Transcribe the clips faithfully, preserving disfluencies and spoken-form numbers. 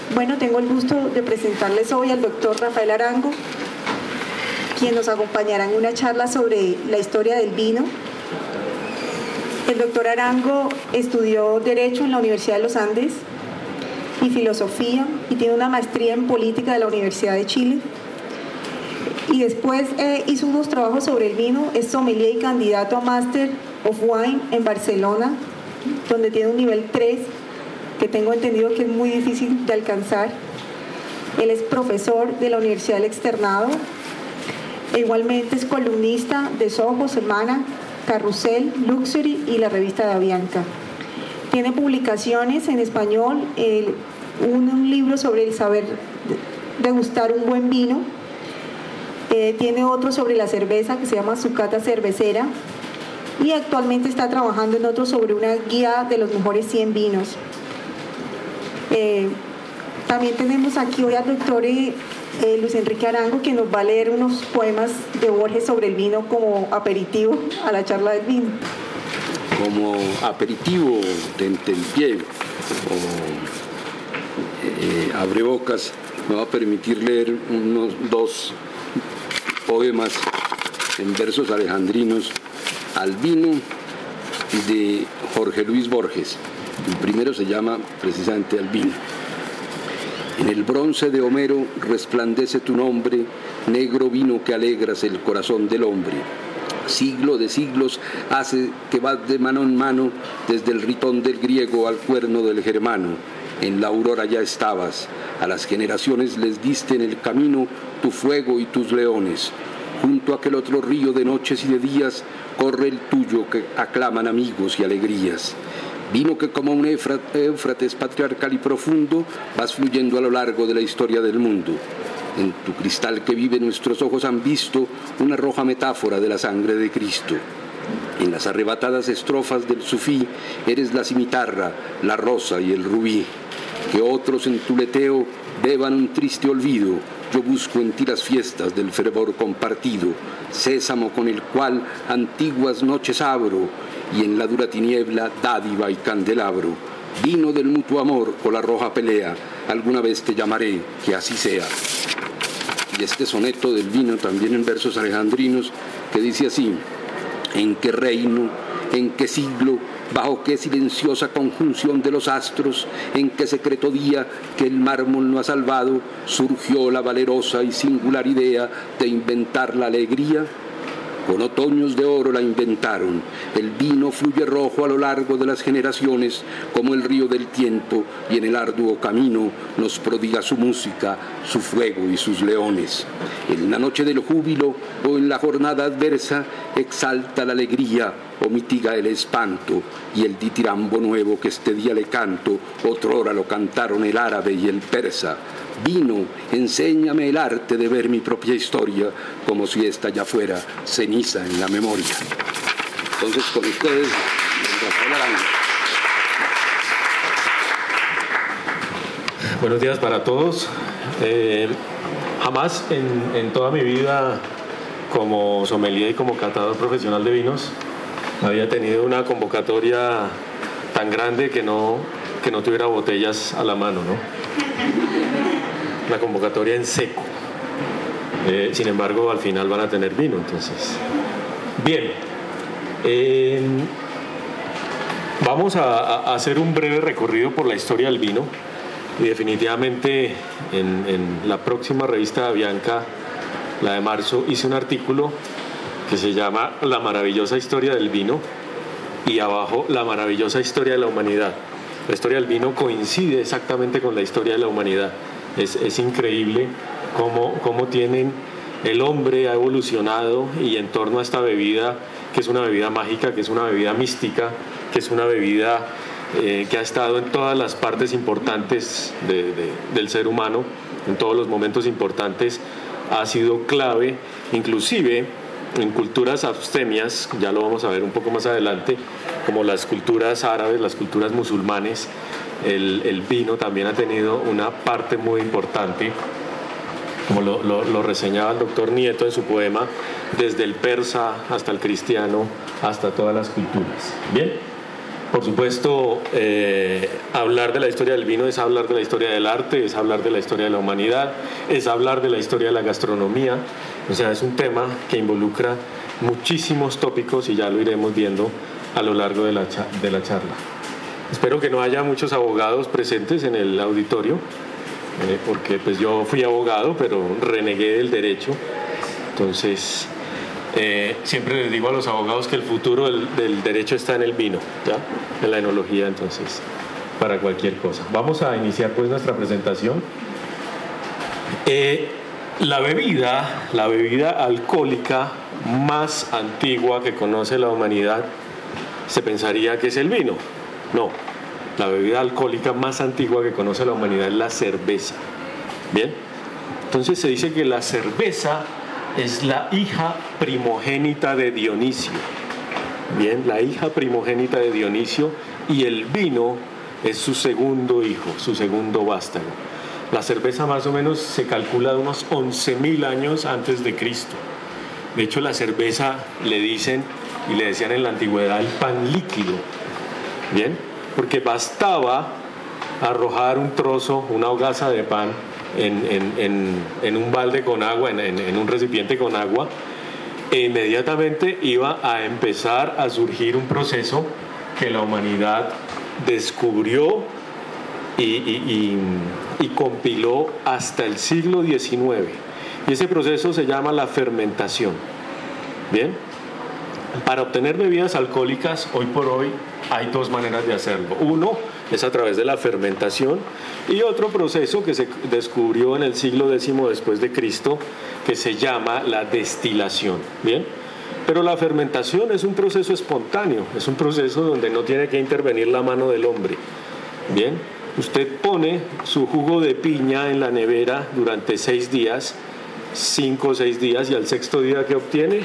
Bueno, tengo el gusto de presentarles hoy al doctor Rafael Arango, quien nos acompañará en una charla sobre la historia del vino. El doctor Arango estudió Derecho en la Universidad de los Andes y Filosofía, y tiene una maestría en Política de la Universidad de Chile. Y después eh, hizo unos trabajos sobre el vino, es sommelier y candidato a Master of Wine en Barcelona, donde tiene un nivel tres, que tengo entendido que es muy difícil de alcanzar. Él es profesor de la Universidad del Externado, e igualmente es columnista de Soho, Semana, Carrusel, Luxury y la revista de Avianca. Tiene publicaciones en español, eh, un, un libro sobre el saber degustar un buen vino. Eh, tiene otro sobre la cerveza que se llama Su Cata Cervecera, y actualmente está trabajando en otro sobre una guía de los mejores cien vinos. Eh, también tenemos aquí hoy al doctor eh, eh, Luis Enrique Arango, que nos va a leer unos poemas de Borges sobre el vino como aperitivo a la charla del vino. Como aperitivo de tentempié o eh, abrebocas, me va a permitir leer unos dos poemas en versos alejandrinos al vino de Jorge Luis Borges. El primero se llama precisamente Al vino. En el bronce de Homero resplandece tu nombre, negro vino que alegras el corazón del hombre. Siglo de siglos hace que vas de mano en mano, desde el ritón del griego al cuerno del germano. En la aurora ya estabas, a las generaciones les diste en el camino tu fuego y tus leones. Junto a aquel otro río de noches y de días corre el tuyo que aclaman amigos y alegrías. Vino que como un Éufrates patriarcal y profundo vas fluyendo a lo largo de la historia del mundo. En tu cristal que vive nuestros ojos han visto una roja metáfora de la sangre de Cristo. En las arrebatadas estrofas del sufí eres la cimitarra, la rosa y el rubí. Que otros en tu leteo beban un triste olvido, yo busco en ti las fiestas del fervor compartido, sésamo con el cual antiguas noches abro, y en la dura tiniebla dádiva y candelabro. Vino del mutuo amor o la roja pelea, alguna vez te llamaré, que así sea. Y este soneto del vino también en versos alejandrinos, que dice así: ¿en qué reino, en qué siglo, bajo qué silenciosa conjunción de los astros, en qué secreto día que el mármol no ha salvado, surgió la valerosa y singular idea de inventar la alegría? Con otoños de oro la inventaron. El vino fluye rojo a lo largo de las generaciones, como el río del tiempo, y en el arduo camino nos prodiga su música, su fuego y sus leones. En la noche del júbilo o en la jornada adversa, exalta la alegría o mitiga el espanto, y el ditirambo nuevo que este día le canto, otrora lo cantaron el árabe y el persa. Vino, enséñame el arte de ver mi propia historia, como si esta ya fuera ceniza en la memoria. Entonces, con ustedes, Rafael Arango. Buenos días para todos. Eh, jamás en, en toda mi vida como sommelier y como catador profesional de vinos había tenido una convocatoria tan grande que no, que no tuviera botellas a la mano, ¿no? Una convocatoria en seco. Eh, sin embargo, al final van a tener vino, entonces. Bien. Eh, vamos a, a hacer un breve recorrido por la historia del vino, y definitivamente en, en la próxima revista de Avianca, la de marzo, hice un artículo que se llama La maravillosa historia del vino, y abajo La maravillosa historia de la humanidad. La historia del vino coincide exactamente con la historia de la humanidad. Es, es increíble cómo, cómo tienen, el hombre ha evolucionado, y en torno a esta bebida, que es una bebida mágica, que es una bebida mística, que es una bebida eh, que ha estado en todas las partes importantes de, de, del ser humano, en todos los momentos importantes, ha sido clave, inclusive en culturas abstemias, ya lo vamos a ver un poco más adelante, como las culturas árabes, las culturas musulmanes. El, el vino también ha tenido una parte muy importante, como lo, lo, lo reseñaba el doctor Nieto en su poema, desde el persa hasta el cristiano, hasta todas las culturas. Bien, Por supuesto, eh, hablar de la historia del vino es hablar de la historia del arte, es hablar de la historia de la humanidad, es hablar de la historia de la gastronomía. O sea, es un tema que involucra muchísimos tópicos y ya lo iremos viendo a lo largo de la, de la charla. Espero que no haya muchos abogados presentes en el auditorio, eh, porque pues yo fui abogado, pero renegué del derecho. Entonces, eh, siempre les digo a los abogados que el futuro del, del derecho está en el vino, ¿ya? En la enología, entonces, para cualquier cosa. Vamos a iniciar pues nuestra presentación. Eh, la bebida, la bebida alcohólica más antigua que conoce la humanidad, se pensaría que es el vino. No, la bebida alcohólica más antigua que conoce la humanidad es la cerveza. Bien, entonces se dice que la cerveza es la hija primogénita de Dionisio. Bien, la hija primogénita de Dionisio, y el vino es su segundo hijo, su segundo vástago. La cerveza más o menos se calcula de unos once mil años antes de Cristo. De hecho, la cerveza le dicen, y le decían en la antigüedad, el pan líquido. Bien, porque bastaba arrojar un trozo, una hogaza de pan en, en, en, en un balde con agua, en, en, en un recipiente con agua, e inmediatamente iba a empezar a surgir un proceso que la humanidad descubrió y, y, y, y compiló hasta el siglo diecinueve. Y ese proceso se llama la fermentación. Bien, para obtener bebidas alcohólicas, hoy por hoy hay dos maneras de hacerlo. Uno es a través de la fermentación, y otro proceso que se descubrió en el siglo décimo después de Cristo, que se llama la destilación. Bien, pero la fermentación es un proceso espontáneo, es un proceso donde no tiene que intervenir la mano del hombre. Bien, usted pone su jugo de piña en la nevera durante seis días, cinco o seis días, y al sexto día, ¿qué obtiene?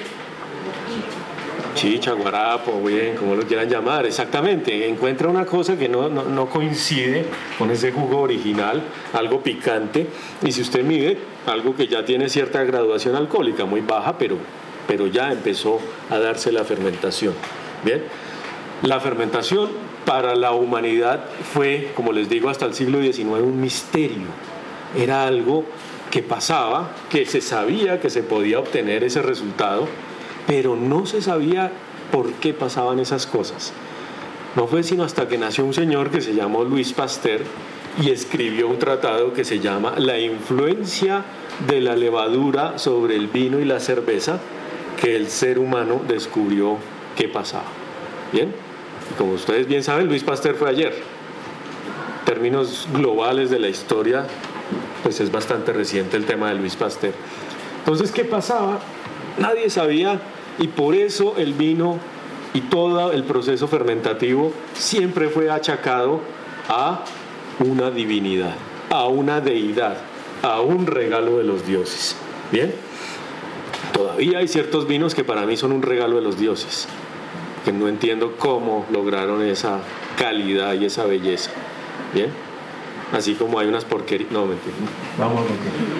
Chicha, guarapo, bien, como lo quieran llamar, exactamente. Encuentra una cosa que no, no, no coincide con ese jugo original, algo picante, y si usted mide, algo que ya tiene cierta graduación alcohólica, muy baja, pero, pero ya empezó a darse la fermentación. Bien, la fermentación para la humanidad fue, como les digo, hasta el siglo diecinueve un misterio. Era algo que pasaba, que se sabía que se podía obtener ese resultado, pero no se sabía por qué pasaban esas cosas. No fue sino hasta que nació un señor que se llamó Louis Pasteur y escribió un tratado que se llama La influencia de la levadura sobre el vino y la cerveza, que el ser humano descubrió qué pasaba. Bien, como ustedes bien saben, Louis Pasteur fue ayer. En términos globales de la historia, pues es bastante reciente el tema de Louis Pasteur. Entonces, ¿qué pasaba? Nadie sabía, y por eso el vino y todo el proceso fermentativo siempre fue achacado a una divinidad, a una deidad, a un regalo de los dioses. Bien, todavía hay ciertos vinos que para mí son un regalo de los dioses, que no entiendo cómo lograron esa calidad y esa belleza. Bien, así como hay unas porquerías. No, mentira. Vamos a ver.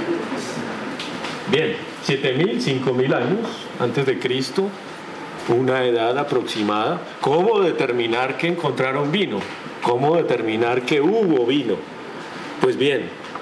Bien, siete mil, cinco mil años antes de Cristo, una edad aproximada. ¿Cómo determinar que encontraron vino? ¿Cómo determinar que hubo vino? Pues bien,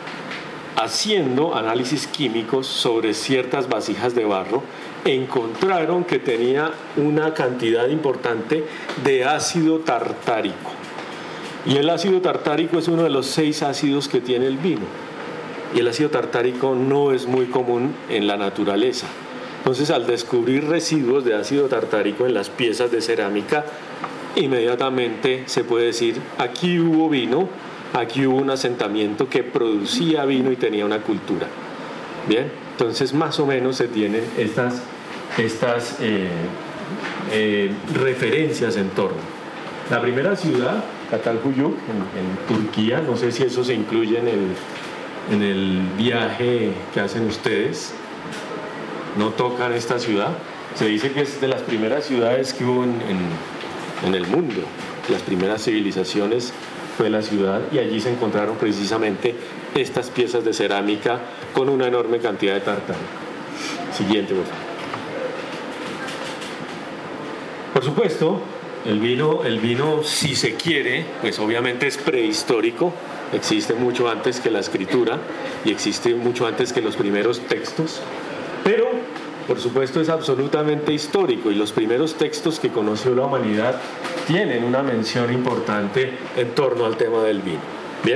haciendo análisis químicos sobre ciertas vasijas de barro, encontraron que tenía una cantidad importante de ácido tartárico. Y el ácido tartárico es uno de los seis ácidos que tiene el vino. Y el ácido tartárico no es muy común en la naturaleza. Entonces, al descubrir residuos de ácido tartárico en las piezas de cerámica, inmediatamente se puede decir, aquí hubo vino, aquí hubo un asentamiento que producía vino y tenía una cultura. Bien, entonces más o menos se tienen estas, estas eh, eh, referencias en torno. La primera ciudad, Çatalhöyük, en, en Turquía, no sé si eso se incluye en el, en el viaje que hacen ustedes, no tocan esta ciudad. Se dice que es de las primeras ciudades que hubo en, en, en el mundo, las primeras civilizaciones fue la ciudad, y allí se encontraron precisamente estas piezas de cerámica con una enorme cantidad de tartárico. Siguiente, por favor. Por supuesto, el vino, el vino, si se quiere, pues obviamente es prehistórico, existe mucho antes que la escritura y existe mucho antes que los primeros textos, pero por supuesto es absolutamente histórico y los primeros textos que conoció la humanidad tienen una mención importante en torno al tema del vino. Bien,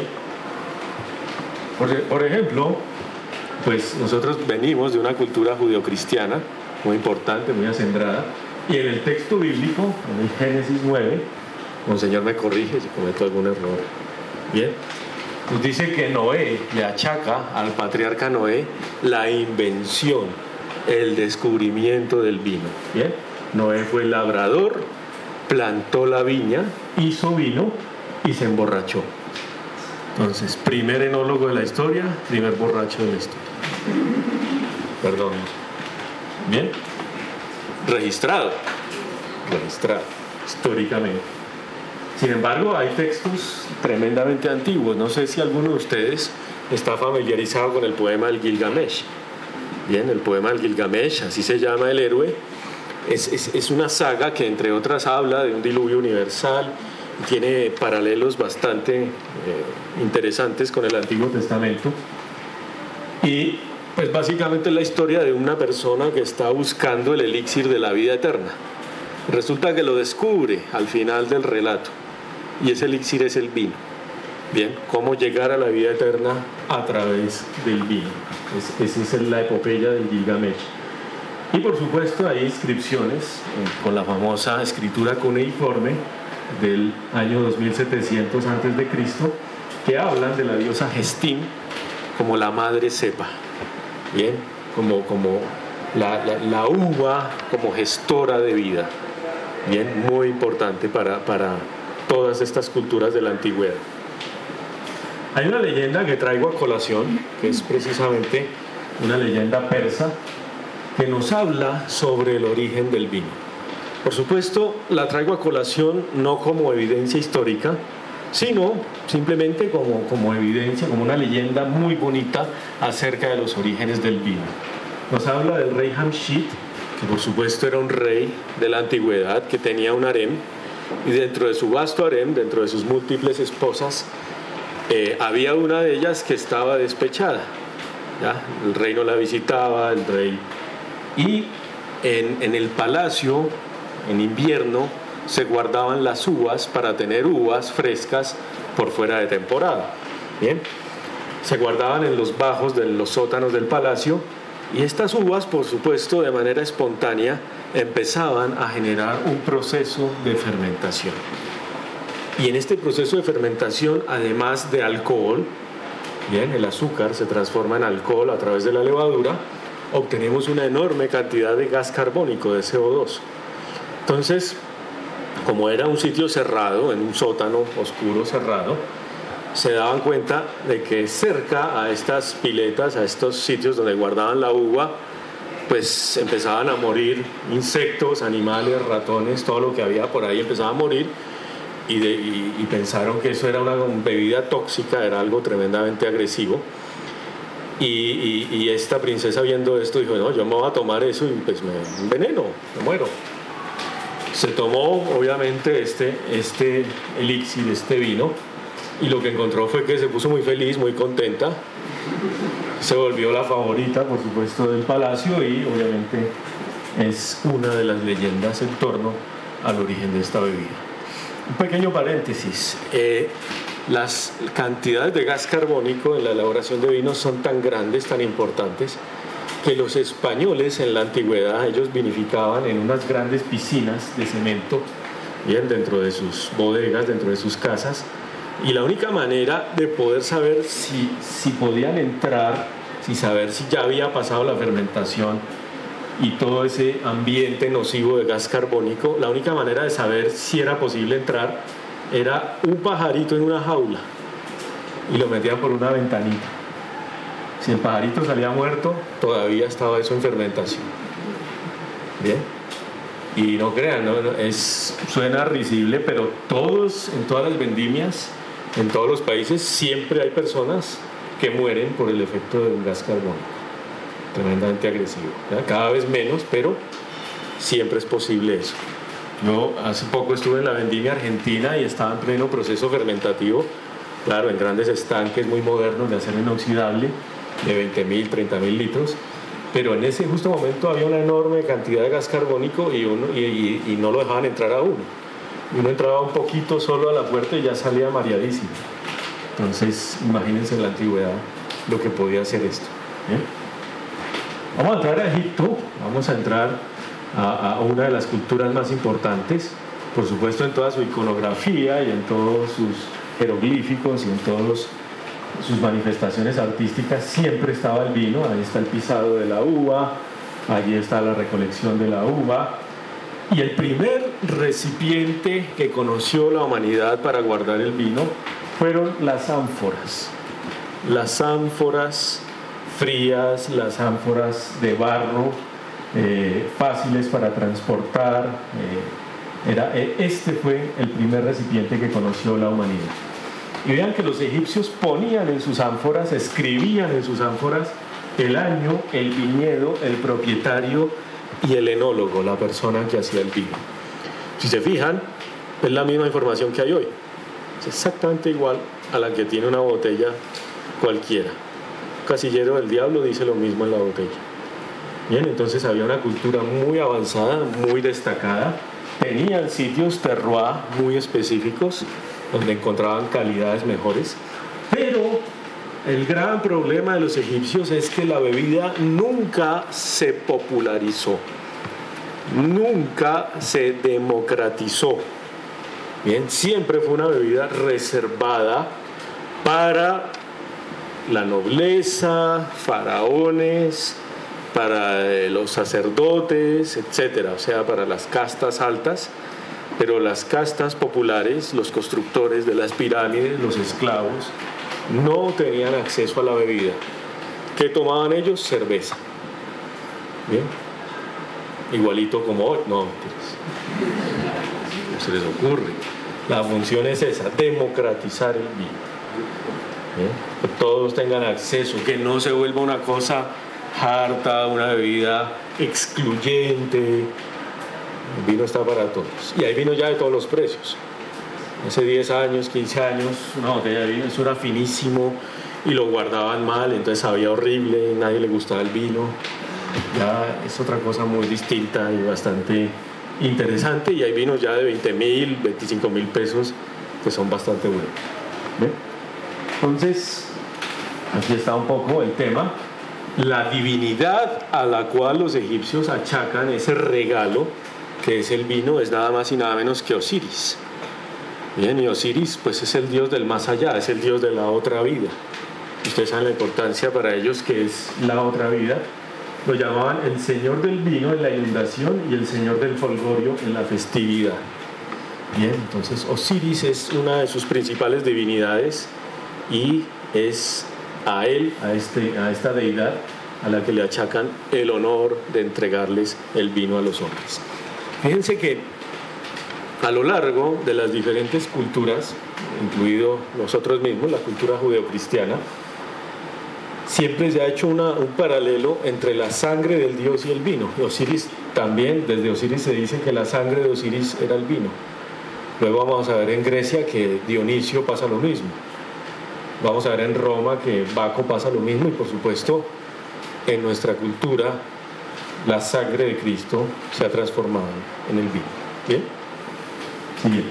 por, por ejemplo, pues nosotros venimos de una cultura judeocristiana muy importante, muy acendrada, y en el texto bíblico, en el Génesis nueve, Monseñor me corrige si cometo algún error, bien, nos dice que Noé le achaca al patriarca Noé la invención, el descubrimiento del vino. Bien, Noé fue el labrador, plantó la viña, hizo vino y se emborrachó. Entonces, primer enólogo de la historia, primer borracho de la historia. Perdón. Bien, registrado, registrado históricamente. Sin embargo, hay textos tremendamente antiguos. No sé si alguno de ustedes está familiarizado con el poema del Gilgamesh. Bien, el poema del Gilgamesh, así se llama el héroe, es, es, es una saga que entre otras habla de un diluvio universal, tiene paralelos bastante eh, interesantes con el Antiguo Testamento y pues básicamente es la historia de una persona que está buscando el elixir de la vida eterna. Resulta que lo descubre al final del relato y ese elixir es el vino. Bien, cómo llegar a la vida eterna a través del vino. Es, esa es la epopeya del Gilgamesh. Y por supuesto hay inscripciones eh, con la famosa escritura cuneiforme del año dos mil setecientos antes de Cristo que hablan de la diosa Gestín como la madre cepa. Bien, como, como la, la, la uva como gestora de vida. Bien, muy importante para, para todas estas culturas de la antigüedad. Hay una leyenda que traigo a colación, que es precisamente una leyenda persa, que nos habla sobre el origen del vino. Por supuesto, la traigo a colación no como evidencia histórica, sino simplemente como, como evidencia, como una leyenda muy bonita acerca de los orígenes del vino. Nos habla del rey Jamshid, que por supuesto era un rey de la antigüedad que tenía un harem, y dentro de su vasto harem, dentro de sus múltiples esposas, eh, había una de ellas que estaba despechada. ¿Ya? El rey no la visitaba, el rey... Y en, en el palacio, en invierno, se guardaban las uvas para tener uvas frescas por fuera de temporada. Bien, se guardaban en los bajos de los sótanos del palacio y estas uvas, por supuesto, de manera espontánea, empezaban a generar un proceso de fermentación. Y en este proceso de fermentación, además de alcohol, bien, el azúcar se transforma en alcohol a través de la levadura, obtenemos una enorme cantidad de gas carbónico, de C O dos. Entonces, como era un sitio cerrado, en un sótano oscuro cerrado, se daban cuenta de que cerca a estas piletas, a estos sitios donde guardaban la uva, pues empezaban a morir insectos, animales, ratones, todo lo que había por ahí empezaba a morir y, de, y, y pensaron que eso era una bebida tóxica, era algo tremendamente agresivo. Y, y, y esta princesa viendo esto dijo, no, yo me voy a tomar eso y pues me enveneno, me muero. Se tomó obviamente este, este elixir, este vino, y lo que encontró fue que se puso muy feliz, muy contenta, se volvió la favorita, por supuesto, del palacio y obviamente es una de las leyendas en torno al origen de esta bebida. Un pequeño paréntesis, eh, las cantidades de gas carbónico en la elaboración de vinos son tan grandes, tan importantes, que los españoles en la antigüedad, ellos vinificaban en unas grandes piscinas de cemento, bien, dentro de sus bodegas, dentro de sus casas, y la única manera de poder saber si, si podían entrar, si saber si ya había pasado la fermentación y todo ese ambiente nocivo de gas carbónico, la única manera de saber si era posible entrar era un pajarito en una jaula y lo metían por una ventanita. Si el pajarito salía muerto, todavía estaba eso en fermentación. Bien, y no crean, ¿no? Es, suena risible, pero todos, en todas las vendimias, en todos los países, siempre hay personas que mueren por el efecto del gas carbónico, tremendamente agresivo, ¿ya? Cada vez menos, pero siempre es posible eso. Yo hace poco estuve en la vendimia argentina y estaba en pleno proceso fermentativo, claro, en grandes estanques muy modernos de acero inoxidable, de veinte mil, treinta mil litros, pero en ese justo momento había una enorme cantidad de gas carbónico y, uno, y, y, y no lo dejaban entrar a uno. Uno entraba un poquito solo a la puerta y ya salía mareadísimo. Entonces, imagínense en la antigüedad lo que podía hacer esto. ¿eh? Vamos a entrar a Egipto, vamos a entrar a, a una de las culturas más importantes, por supuesto en toda su iconografía y en todos sus jeroglíficos y en todas sus manifestaciones artísticas siempre estaba el vino. Ahí está el pisado de la uva, allí está la recolección de la uva, y el primer recipiente que conoció la humanidad para guardar el vino fueron las ánforas, las ánforas frías, las ánforas de barro, eh, fáciles para transportar. Eh, era, este fue el primer recipiente que conoció la humanidad. Y vean que los egipcios ponían en sus ánforas, escribían en sus ánforas el año, el viñedo, el propietario y el enólogo, la persona que hacía el vino. Si se fijan, es la misma información que hay hoy. Es exactamente igual a la que tiene una botella cualquiera. Casillero del Diablo dice lo mismo en la botella. Bien, entonces había una cultura muy avanzada, muy destacada. Tenían sitios terroir muy específicos donde encontraban calidades mejores, pero el gran problema de los egipcios es que la bebida nunca se popularizó, nunca se democratizó. Bien, siempre fue una bebida reservada para la nobleza, faraones, para los sacerdotes, etcétera, o sea, para las castas altas. Pero las castas populares, los constructores de las pirámides, los esclavos, no tenían acceso a la bebida. ¿Qué tomaban ellos? Cerveza. ¿Bien? Igualito como hoy. No, no se les ocurre. La función es esa, democratizar el vino. ¿Bien? Que todos tengan acceso, que no se vuelva una cosa harta, una bebida excluyente. El vino está para todos. Y hay vino ya de todos los precios. Hace diez años, quince años, una botella de vino, eso era finísimo y lo guardaban mal, entonces sabía horrible, nadie le gustaba el vino. Ya es otra cosa muy distinta y bastante interesante. Y hay vinos ya de veinte mil, veinticinco mil pesos que son bastante buenos. ¿Ven? Entonces, aquí está un poco el tema. La divinidad a la cual los egipcios achacan ese regalo que es el vino es nada más y nada menos que Osiris. Bien, y Osiris pues es el dios del más allá, es el dios de la otra vida. Ustedes saben la importancia para ellos que es la otra vida. Lo llamaban el señor del vino en la inundación y el señor del folgorio en la festividad. Bien, entonces Osiris es una de sus principales divinidades y es a él, a, este, a esta deidad a la que le achacan el honor de entregarles el vino a los hombres. Fíjense que a lo largo de las diferentes culturas, incluido nosotros mismos, la cultura judeocristiana, siempre se ha hecho una, un paralelo entre la sangre del dios y el vino. Osiris también, desde Osiris se dice que la sangre de Osiris era el vino. Luego vamos a ver en Grecia que Dionisio pasa lo mismo. Vamos a ver en Roma que Baco pasa lo mismo y por supuesto en nuestra cultura la sangre de Cristo se ha transformado en el vino. ¿Bien? Siguiente.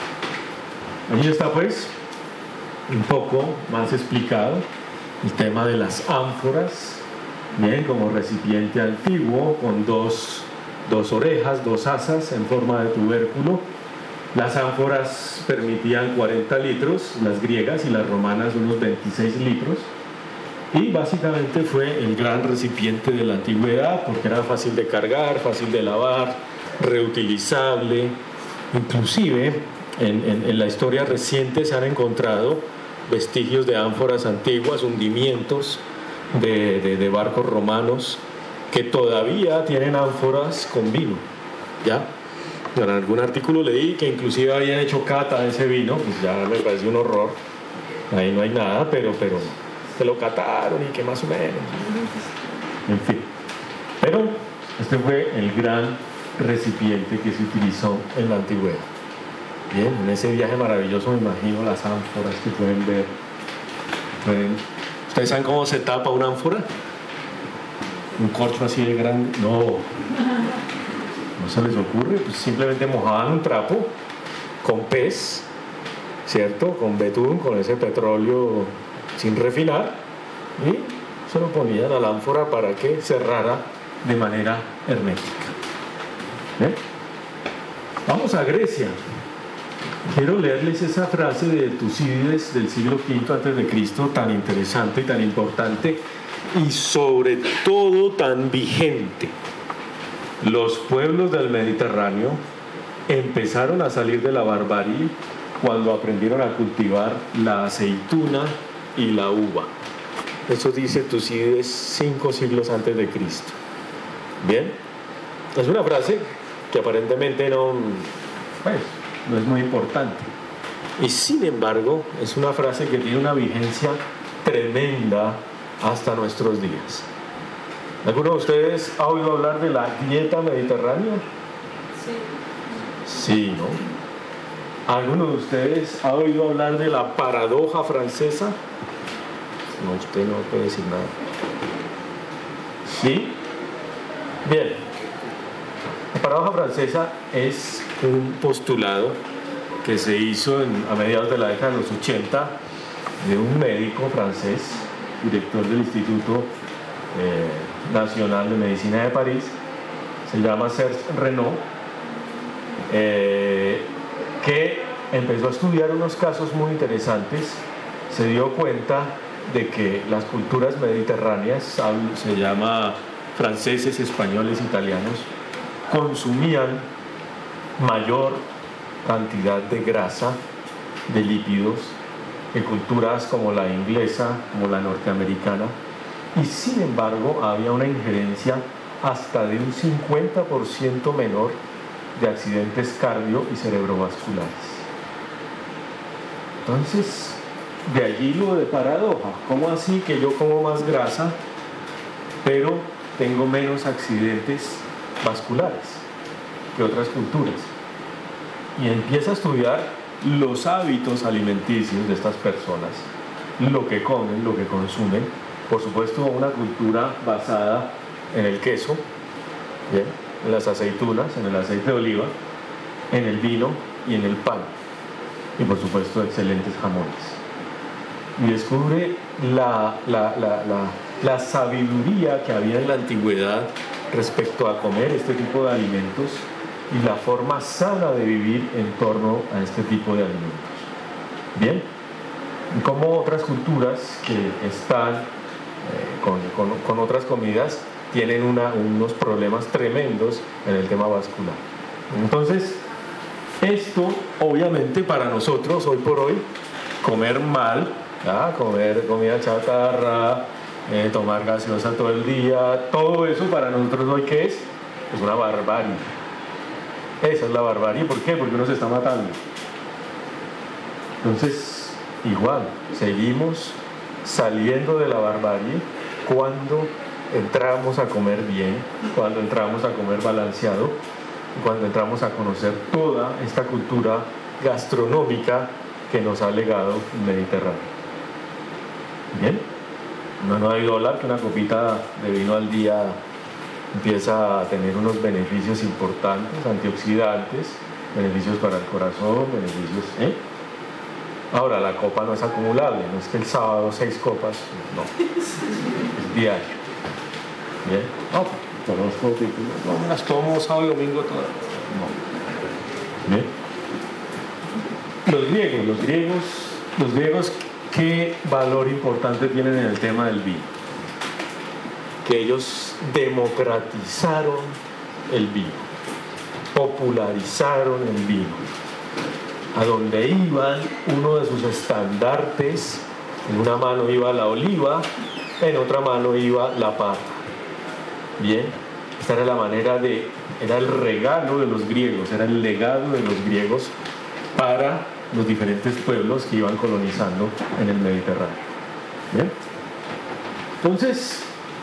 Allí está pues un poco más explicado el tema de las ánforas, bien, como recipiente antiguo con dos, dos orejas, dos asas en forma de tubérculo. Las ánforas permitían cuarenta litros, las griegas, y las romanas unos veintiséis litros. Y básicamente fue el gran recipiente de la antigüedad porque era fácil de cargar, fácil de lavar, reutilizable. Inclusive en, en, en la historia reciente se han encontrado vestigios de ánforas antiguas, hundimientos de, de, de barcos romanos que todavía tienen ánforas con vino. ¿Ya? En algún artículo leí que inclusive habían hecho cata de ese vino, pues ya me parece un horror. Ahí no hay nada, pero... pero se lo cataron y que más o menos, en fin. Pero este fue el gran recipiente que se utilizó en la antigüedad. Bien, en ese viaje maravilloso me imagino las ánforas que pueden ver. Pueden... ¿Ustedes saben cómo se tapa una ánfora? Un corcho así de grande. No, no se les ocurre. Pues simplemente mojaban un trapo con pez, ¿cierto? Con betún, con ese petróleo sin refinar, y se lo ponían a la ánfora para que cerrara de manera hermética. ¿Bien? Vamos a Grecia. Quiero leerles esa frase de Tucídides del siglo quinto antes de Cristo, tan interesante y tan importante, y sobre todo tan vigente. Los pueblos del Mediterráneo empezaron a salir de la barbarie cuando aprendieron a cultivar la aceituna y la uva. Eso dice Tucídides cinco siglos antes de Cristo. Bien, es una frase que aparentemente no, pues, no es muy importante, y sin embargo es una frase que tiene una vigencia tremenda hasta nuestros días. ¿Alguno de ustedes ha oído hablar de la dieta mediterránea? Sí. Sí, ¿no? ¿Alguno de ustedes ha oído hablar de la paradoja francesa? No, usted no puede decir nada. ¿Sí? Bien. La paradoja francesa es un postulado que se hizo en, a mediados de la década de los ochenta, de un médico francés, director del Instituto eh, Nacional de Medicina de París, se llama Serge Renaud, eh, que empezó a estudiar unos casos muy interesantes. Se dio cuenta de que las culturas mediterráneas, se llama franceses, españoles, italianos, consumían mayor cantidad de grasa, de lípidos, que culturas como la inglesa, como la norteamericana, y sin embargo había una injerencia hasta de un cincuenta por ciento menor de accidentes cardio y cerebrovasculares. Entonces, de allí lo de paradoja. ¿Cómo así que yo como más grasa, pero tengo menos accidentes vasculares que otras culturas? Y empieza a estudiar los hábitos alimenticios de estas personas, lo que comen, lo que consumen. Por supuesto, una cultura basada en el queso, ¿bien?, en las aceitunas, en el aceite de oliva, en el vino y en el pan, y por supuesto excelentes jamones. Y descubre la, la, la, la, la sabiduría que había en la antigüedad respecto a comer este tipo de alimentos y la forma sana de vivir en torno a este tipo de alimentos. Bien, y como otras culturas que están eh, con, con, con otras comidas tienen una, unos problemas tremendos en el tema vascular. Entonces, esto obviamente para nosotros hoy por hoy, comer mal, ¿ah?, comer comida chatarra, eh, tomar gaseosa todo el día, todo eso para nosotros hoy, ¿qué es? Es una barbarie. Esa es la barbarie. ¿Por qué? Porque uno se está matando. Entonces, igual, seguimos saliendo de la barbarie cuando entramos a comer bien, cuando entramos a comer balanceado, cuando entramos a conocer toda esta cultura gastronómica que nos ha legado el Mediterráneo. Bien, no, no ha oído hablar que una copita de vino al día empieza a tener unos beneficios importantes, antioxidantes, beneficios para el corazón, beneficios, ¿eh? Ahora, la copa no es acumulable, no es que el sábado seis copas, no, es diario. Bien, no, todos los copitos, no me las tomo sábado y domingo todas, no. Bien. Los griegos, los griegos, los griegos, ¿qué valor importante tienen en el tema del vino? Que ellos democratizaron el vino, popularizaron el vino. A donde iban, uno de sus estandartes, en una mano iba la oliva, en otra mano iba la pata. Bien, esta era la manera de, era el regalo de los griegos, era el legado de los griegos para los diferentes pueblos que iban colonizando en el Mediterráneo. Bien, entonces,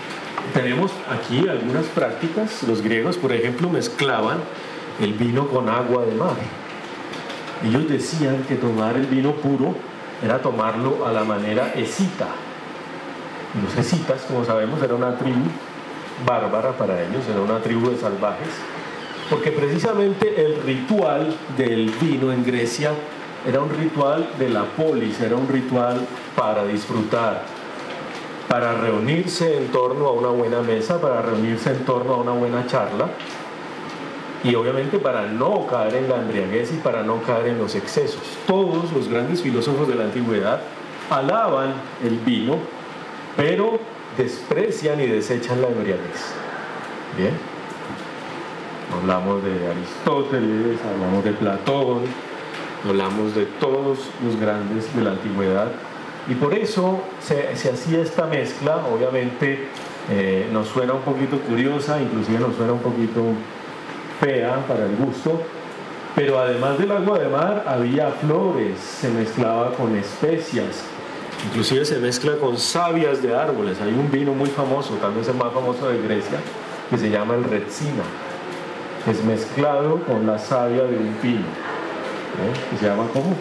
tenemos aquí algunas prácticas. Los griegos, por ejemplo, mezclaban el vino con agua de mar. Ellos decían que tomar el vino puro era tomarlo a la manera escita. Los escitas, como sabemos, era una tribu bárbara para ellos, era una tribu de salvajes, porque precisamente el ritual del vino en Grecia era un ritual de la polis, era un ritual para disfrutar, para reunirse en torno a una buena mesa, para reunirse en torno a una buena charla, y obviamente para no caer en la embriaguez y para no caer en los excesos. Todos los grandes filósofos de la antigüedad alaban el vino, pero desprecian y desechan la embriaguez. Bien, hablamos de Aristóteles, hablamos de Platón, hablamos de todos los grandes de la antigüedad, y por eso se, se hacía esta mezcla. Obviamente eh, nos suena un poquito curiosa, inclusive nos suena un poquito fea para el gusto, pero además del agua de mar había flores, se mezclaba con especias, inclusive se mezcla con savias de árboles. Hay un vino muy famoso, tal vez el más famoso de Grecia, que se llama el Retsina, es mezclado con la savia de un pino, ¿eh? que se llama ¿cómo?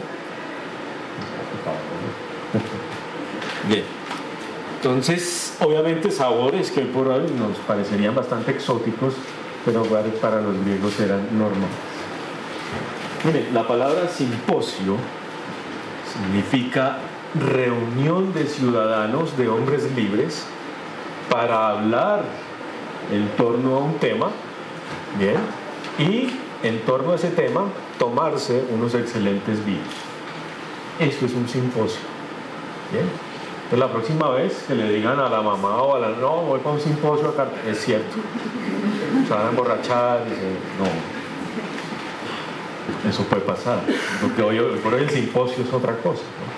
Bien, entonces obviamente sabores que hoy por hoy nos parecerían bastante exóticos, pero para los griegos eran normales. Miren, la palabra simposio significa reunión de ciudadanos, de hombres libres, para hablar en torno a un tema, bien, y en torno a ese tema tomarse unos excelentes vinos. Esto es un simposio, bien. Entonces la próxima vez que le digan a la mamá o a la no, voy para un simposio acá, es cierto, se van a emborrachar, y se, no, eso puede pasar, porque hoy, hoy por hoy el simposio es otra cosa, ¿no?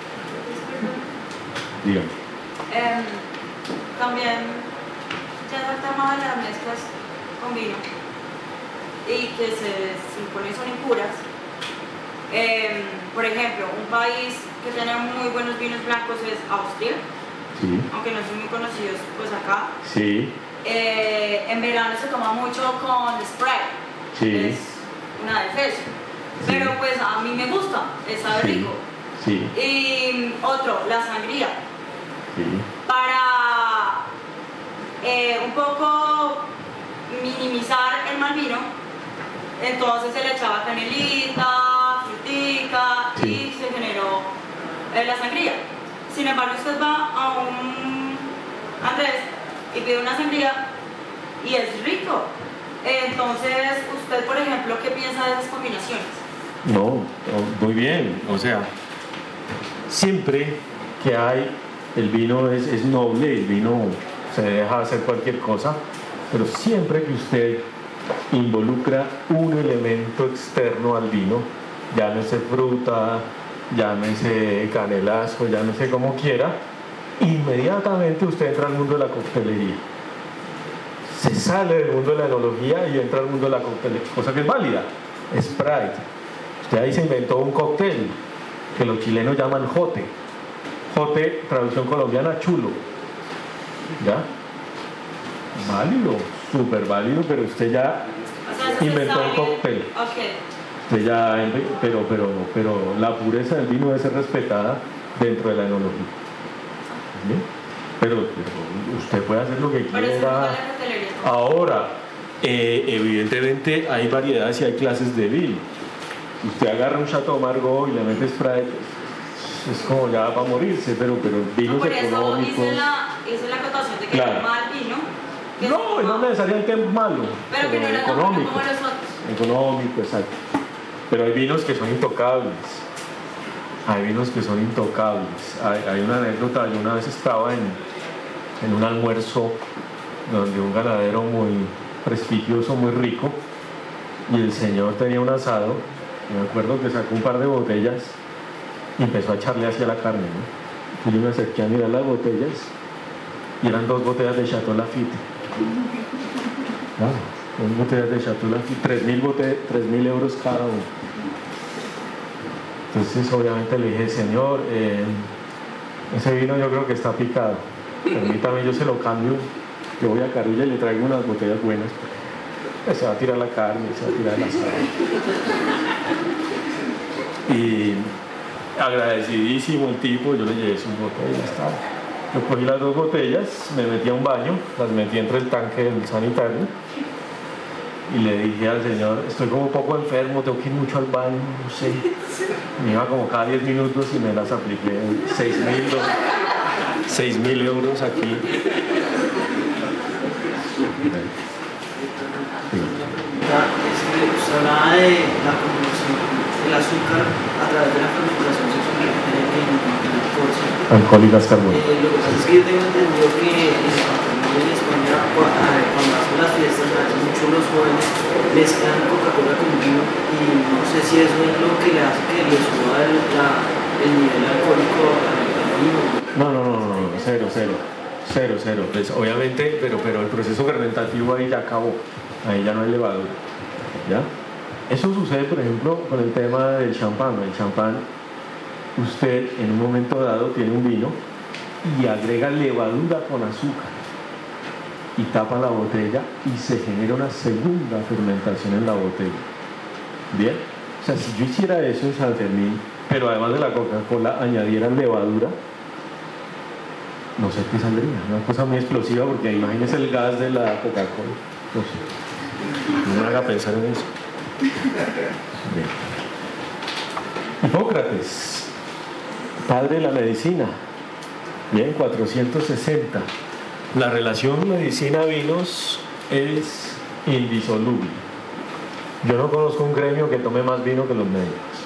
Dígame. Eh, también ya el tema de las mezclas con vino y que se supone son impuras. Eh, por ejemplo, un país que tiene muy buenos vinos blancos es Austria, sí. Aunque no son muy conocidos pues acá. Sí. Eh, en verano se toma mucho con Sprite, sí. es una defensa, sí. Pero pues a mí me gusta, es sabe sí. rico. Sí. Y otro, la sangría. Sí. Para eh, un poco minimizar el mal vino, entonces se le echaba canelita, frutica, sí. Y se generó eh, la sangría. Sin embargo, usted va a un Andrés y pide una sangría y es rico. Entonces, usted, por ejemplo, ¿qué piensa de esas combinaciones? No, muy bien. O sea, siempre que hay, el vino es, es noble, el vino se deja hacer cualquier cosa, pero siempre que usted involucra un elemento externo al vino, llámese fruta, llámese canelazo, llámese como quiera, inmediatamente usted entra al mundo de la coctelería. Se sale del mundo de la enología y entra al mundo de la coctelería, cosa que es válida. Sprite. Usted ahí se inventó un cóctel que los chilenos llaman jote. Jote, traducción colombiana, chulo. ¿Ya? Válido, súper válido, pero usted ya o sea, inventó un cóctel. Okay. Usted ya, pero, pero, pero la pureza del vino debe ser respetada dentro de la enología. ¿Bien? Pero, pero usted puede hacer lo que quiera. Ahora, eh, evidentemente hay variedades y hay clases de vino. Usted agarra un Chateau Margaux y le mete Sprite, es como ya va a morirse, pero, pero vinos no, económicos. Hice la, hice la acotación de que claro. Es mal vino. Que no, no necesariamente es malo. Pero, pero que no era económico. Como los otros. Económico, exacto. Pero hay vinos que son intocables. Hay vinos que son intocables. Hay, hay una anécdota, yo una vez estaba en, en un almuerzo donde un ganadero muy prestigioso, muy rico, y el señor tenía un asado, y me acuerdo que sacó un par de botellas y empezó a echarle hacia la carne, ¿no? Y yo me acerqué a mirar las botellas y eran dos botellas de Chateau Lafite. Ah, dos botellas de Chateau Lafite, tres mil botellas, tres mil euros cada uno. Entonces obviamente le dije, señor, eh, ese vino yo creo que está picado, permítame, yo se lo cambio yo voy a Carulla y le traigo unas botellas buenas. Pues se va a tirar la carne, se va a tirar el asado. Y agradecidísimo el tipo, yo le llevé sus botellas, tal. Yo cogí las dos botellas, me metí a un baño, las metí entre el tanque del sanitario y le dije al señor, estoy como un poco enfermo, tengo que ir mucho al baño, no sé. Me iba como cada diez minutos y me las apliqué, seis mil euros aquí. Se hablaba de la conversión del azúcar a través de la fermentación sexual en el alcohol. Alcohol y gas carbónico. Eh, lo que pasa es que yo tengo entendido que en España, cuando hacen las fiestas, muchos los jóvenes mezclan Coca-Cola con vino y no sé si eso es lo que le hace que le suba el, la, el nivel alcohólico al vino. No, no, no, no, no, cero, cero. Cero, cero. Pues obviamente, pero, pero el proceso fermentativo ahí ya acabó. Ahí ya no hay levadura. ¿Ya? Eso sucede, por ejemplo, con el tema del champán. El champán, usted en un momento dado tiene un vino y agrega levadura con azúcar y tapa la botella y se genera una segunda fermentación en la botella. ¿Bien? O sea, si yo hiciera eso en San Fermín, pero además de la Coca-Cola añadiera levadura, no sé qué saldría, una cosa muy explosiva, porque imagínese el gas de la Coca-Cola. No sé, no me haga pensar en eso. Bien. Hipócrates, padre de la medicina, bien, cuatrocientos sesenta. La relación medicina-vinos es indisoluble. Yo no conozco un gremio que tome más vino que los médicos.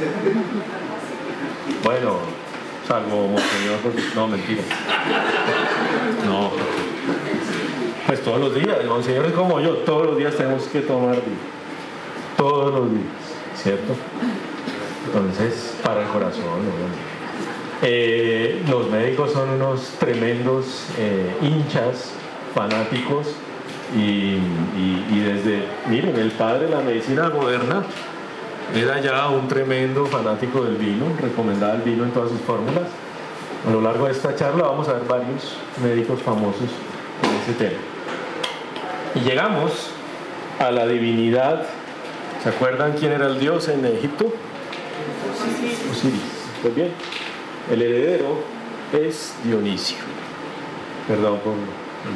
Bueno, salvo Monseñor, porque... no, mentira. No. Pues todos los días, Monseñor es como yo, todos los días tenemos que tomar vino. Todos los días, ¿cierto? Entonces, para el corazón, ¿no? Eh, los médicos son unos tremendos eh, hinchas, fanáticos, y, y, y desde, miren, el padre de la medicina moderna era ya un tremendo fanático del vino, recomendaba el vino en todas sus fórmulas. A lo largo de esta charla vamos a ver varios médicos famosos en ese tema. Y llegamos a la divinidad. ¿Se acuerdan quién era el dios en Egipto? Osiris. Pues bien, el heredero es Dionisio. Perdón por el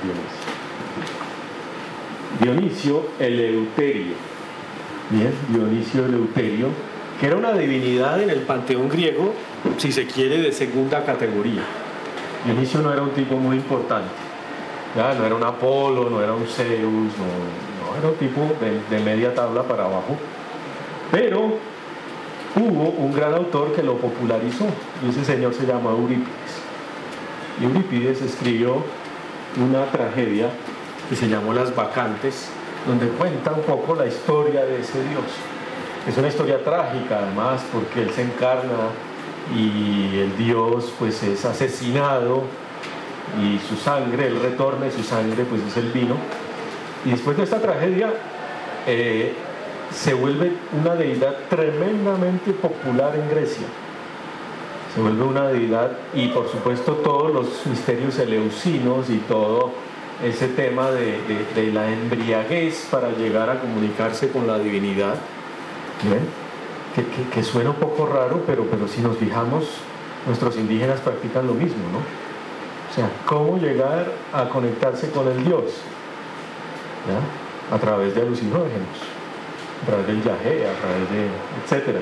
Dionisio. Dionisio Eleuterio. Bien, Dionisio Eleuterio, que era una divinidad en el panteón griego, si se quiere, de segunda categoría. Dionisio no era un tipo muy importante, ¿ya? No era un Apolo, no era un Zeus, no, no era un tipo de, de media tabla para abajo, pero hubo un gran autor que lo popularizó, y ese señor se llama Eurípides. Y Eurípides escribió una tragedia que se llamó Las Bacantes, donde cuenta un poco la historia de ese dios. Es una historia trágica además, porque él se encarna y el dios pues es asesinado y su sangre, él retorna y su sangre pues es el vino. Y después de esta tragedia eh, se vuelve una deidad tremendamente popular en Grecia. Se vuelve una deidad, y por supuesto todos los misterios eleusinos y todo ese tema de, de, de la embriaguez para llegar a comunicarse con la divinidad. ¿Ven? Que, que, que suena un poco raro, pero, pero si nos fijamos, nuestros indígenas practican lo mismo, ¿no? O sea, ¿cómo llegar a conectarse con el Dios? ¿Ya? A través de alucinógenos, a través del yagé, a través de... etcétera.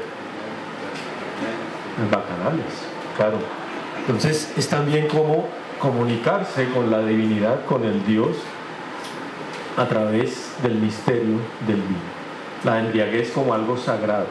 Los bacanales, claro. Entonces, es también como comunicarse con la divinidad, con el Dios, a través del misterio del vino. La embriaguez como algo sagrado.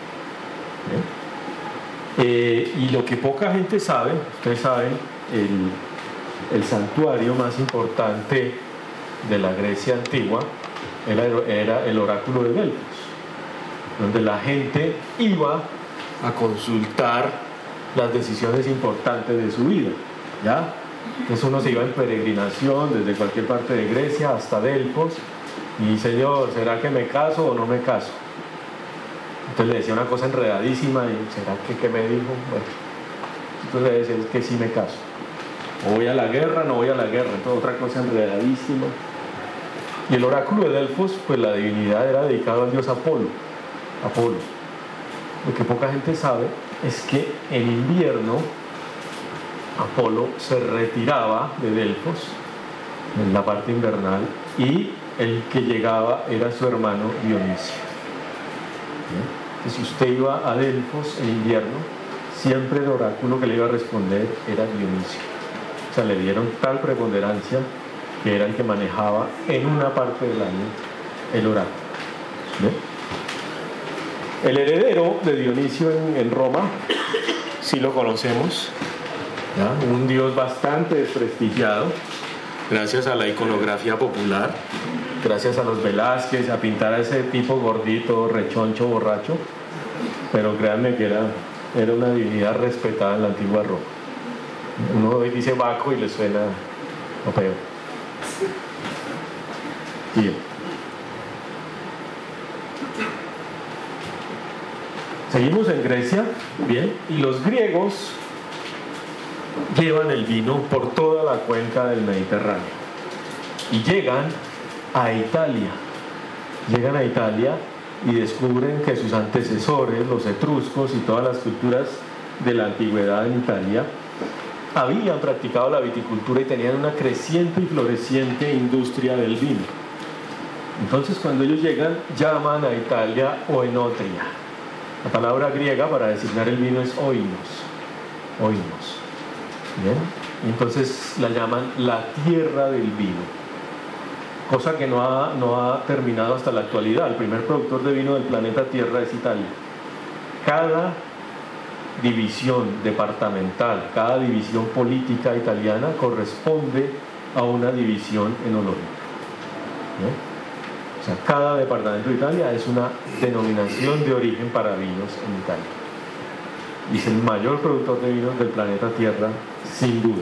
¿Eh? Eh, y lo que poca gente sabe, ustedes saben, el, el santuario más importante de la Grecia antigua era, era el oráculo de Delfos, donde la gente iba a consultar las decisiones importantes de su vida, ¿ya? Entonces uno se iba en peregrinación desde cualquier parte de Grecia hasta Delfos y, Señor, ¿será que me caso o no me caso? Entonces le decía una cosa enredadísima y, ¿será que qué me dijo? Bueno, entonces le decía que sí me caso, O voy a la guerra, no voy a la guerra, entonces otra cosa enredadísima. Y el oráculo de Delfos, pues la divinidad era dedicada al dios Apolo. Apolo. Lo que poca gente sabe es que en invierno Apolo se retiraba de Delfos en la parte invernal y el que llegaba era su hermano Dionisio. Entonces, si usted iba a Delfos en invierno, siempre el oráculo que le iba a responder era Dionisio. O sea, le dieron tal preponderancia que era el que manejaba en una parte del año el oráculo. ¿Ve? El heredero de Dionisio en, en Roma, sí lo conocemos, ¿ya? Un dios bastante desprestigiado, gracias a la iconografía popular, gracias a los Velázquez, a pintar a ese tipo gordito, rechoncho, borracho, pero créanme que era, era una divinidad respetada en la antigua Roma. Uno hoy dice Baco y le suena o peor. Bien. Seguimos en Grecia, bien, y los griegos llevan el vino por toda la cuenca del Mediterráneo y llegan a Italia, llegan a Italia y descubren que sus antecesores, los etruscos y todas las culturas de la antigüedad en Italia, habían practicado la viticultura y tenían una creciente y floreciente industria del vino. Entonces, cuando ellos llegan, llaman a Italia oenotria. La palabra griega para designar el vino es oinos, oinos. ¿Bien? Y entonces la llaman la tierra del vino, cosa que no ha, no ha terminado hasta la actualidad. El primer productor de vino del planeta Tierra es Italia. Cada división departamental, cada división política italiana corresponde a una división enológica. ¿Bien? O sea, cada departamento de Italia es una denominación de origen para vinos en Italia. Y es el mayor productor de vinos del planeta Tierra, sin duda.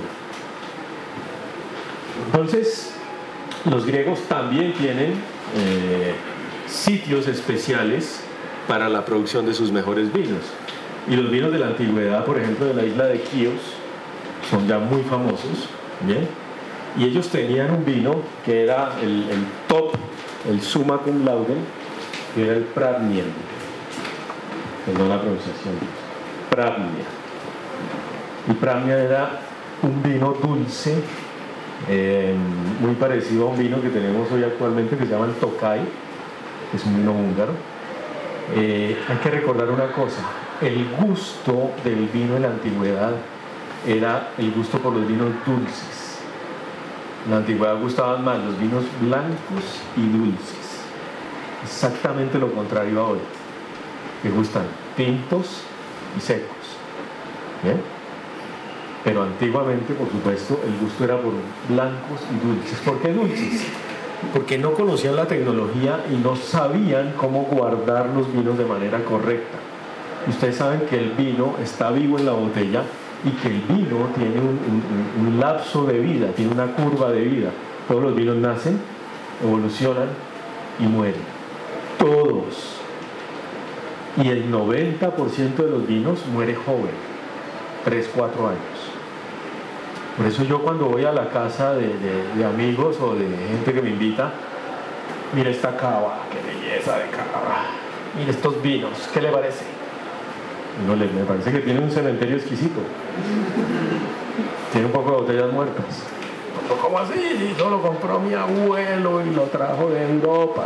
Entonces, los griegos también tienen eh, sitios especiales para la producción de sus mejores vinos. Y los vinos de la antigüedad, por ejemplo, de la isla de Quíos, son ya muy famosos, ¿bien? Y ellos tenían un vino que era el, el top, el summa cum laude, que era el Pradnian. Perdón la pronunciación. Pradnia. Y Pradnia era un vino dulce, eh, muy parecido a un vino que tenemos hoy actualmente que se llama el Tokay, que es un vino húngaro. Eh, hay que recordar una cosa, el gusto del vino en la antigüedad era el gusto por los vinos dulces. En la antigüedad gustaban más los vinos blancos y dulces, exactamente lo contrario a hoy, que gustan tintos y secos. ¿Bien? Pero antiguamente, por supuesto, el gusto era por blancos y dulces. ¿Por qué dulces? Porque no conocían la tecnología y no sabían cómo guardar los vinos de manera correcta. Ustedes saben que el vino está vivo en la botella y que el vino tiene un, un, un lapso de vida, tiene una curva de vida. Todos los vinos nacen, evolucionan y mueren. Todos. Y el noventa por ciento de los vinos muere joven, tres, cuatro años. Por eso yo cuando voy a la casa de, de, de amigos o de gente que me invita, mira esta cava, qué belleza de cava, mira estos vinos, ¿qué le parece? No, le, me parece que tiene un cementerio exquisito, tiene un poco de botellas muertas. ¿Cómo así? Yo lo compró mi abuelo y lo trajo de Europa.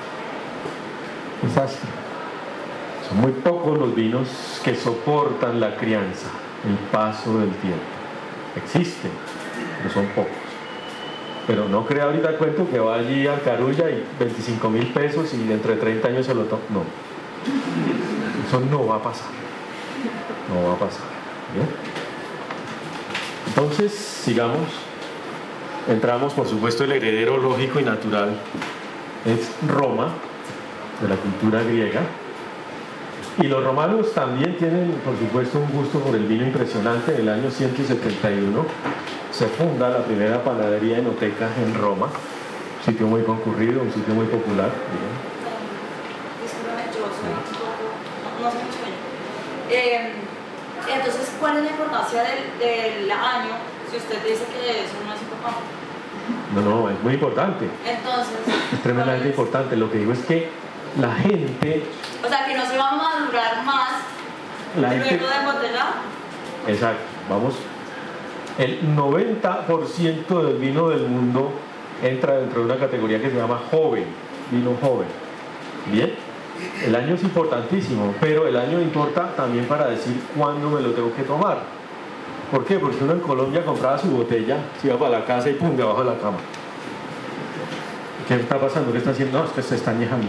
Es así. Son muy pocos los vinos que soportan la crianza, el paso del tiempo. Existen, pero son pocos. Pero no crea ahorita el cuento que va allí al Carulla y veinticinco mil pesos y entre treinta años se lo toma. No, eso no va a pasar. No va a pasar. ¿Bien? Entonces, sigamos. Entramos, por supuesto, el heredero lógico y natural es Roma, de la cultura griega. Y los romanos también tienen, por supuesto, un gusto por el vino impresionante. En el año ciento setenta y uno se funda la primera panadería enoteca en Roma, un sitio muy concurrido, un sitio muy popular. Discúlpame, yo soy un poco, no sé mucho bien. Eh, entonces, ¿cuál es la importancia del, del año Si usted dice que eso no es importante. No, no, es muy importante. Entonces. Es tremendamente es? importante. Lo que digo es que la gente. O sea, que no se va a madurar más La luego gente, de embotellar. exacto, vamos. El noventa por ciento del vino del mundo entra dentro de una categoría que se llama joven, vino joven. Bien, el año es importantísimo, pero el año importa también para decir cuándo me lo tengo que tomar. ¿Por qué? Porque uno en Colombia compraba su botella, se iba para la casa y pum, debajo de la cama. ¿Qué está pasando? ¿Qué está haciendo? No, es que se está añejando.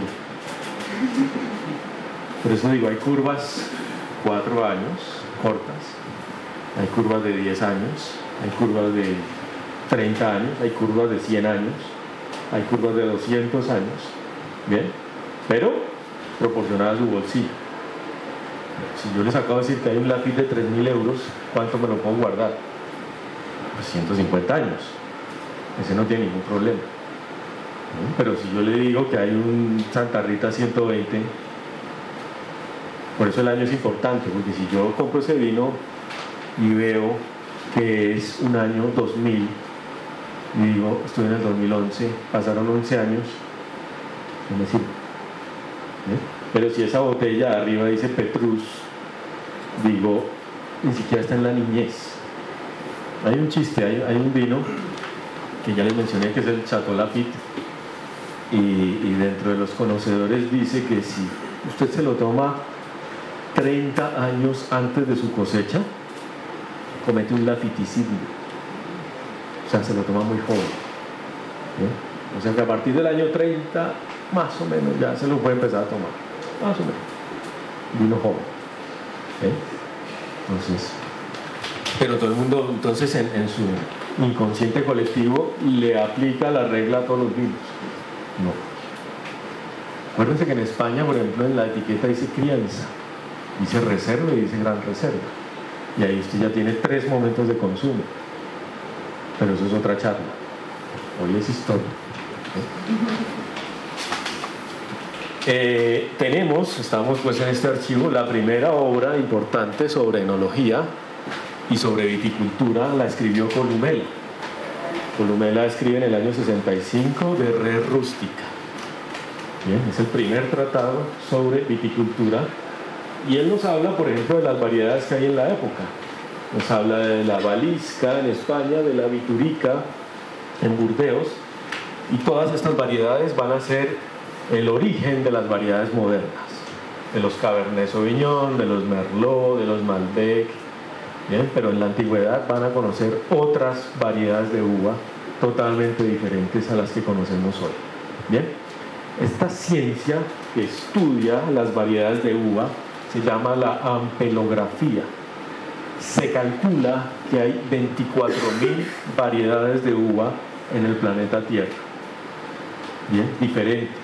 Por eso digo, hay curvas cuatro años, cortas, hay curvas de diez años, hay curvas de treinta años, hay curvas de cien años, hay curvas de doscientos años, ¿bien? Pero proporcionada a su bolsillo. Si yo les acabo de decir que hay un lápiz de tres mil euros, ¿cuánto me lo puedo guardar? Pues ciento cincuenta años. Ese no tiene ningún problema. ¿No? Pero si yo le digo que hay un Santa Rita ciento veinte, por eso el año es importante, porque si yo compro ese vino y veo que es un año dos mil, y digo, estoy en el dos mil once, pasaron once años, no me sirve. ¿Eh? Pero si esa botella de arriba dice Petrus, digo, ni siquiera está en la niñez. Hay un chiste, hay, hay un vino que ya les mencioné que es el Chateau Lafite, y, y dentro de los conocedores dice que si usted se lo toma treinta años antes de su cosecha, comete un lafiticidio. O sea, se lo toma muy joven. ¿Eh? O sea que a partir del año treinta, más o menos, ya se lo puede empezar a tomar. Más o menos. Vino joven. ¿Eh? Entonces, pero todo el mundo, entonces, en, en su inconsciente colectivo, le aplica la regla a todos los vinos. No. Acuérdense que en España, por ejemplo, en la etiqueta dice crianza, dice reserva y dice gran reserva. Y ahí usted ya tiene tres momentos de consumo. Pero eso es otra charla. Hoy es historia. ¿Eh? Eh, tenemos, estamos pues en este archivo, la primera obra importante sobre enología y sobre viticultura la escribió Columela. Columela escribe en el año sesenta y cinco de Res Rústica. Bien, es el primer tratado sobre viticultura y él nos habla, por ejemplo, de las variedades que hay en la época. Nos habla de la Balisca en España, de la Viturica en Burdeos, y todas estas variedades van a ser el origen de las variedades modernas, de los Cabernet Sauvignon, de los Merlot, de los Malbec. Bien, pero en la antigüedad van a conocer otras variedades de uva totalmente diferentes a las que conocemos hoy. Bien, esta ciencia que estudia las variedades de uva se llama la ampelografía. Se calcula que hay veinticuatro mil variedades de uva en el planeta Tierra. Bien, diferentes.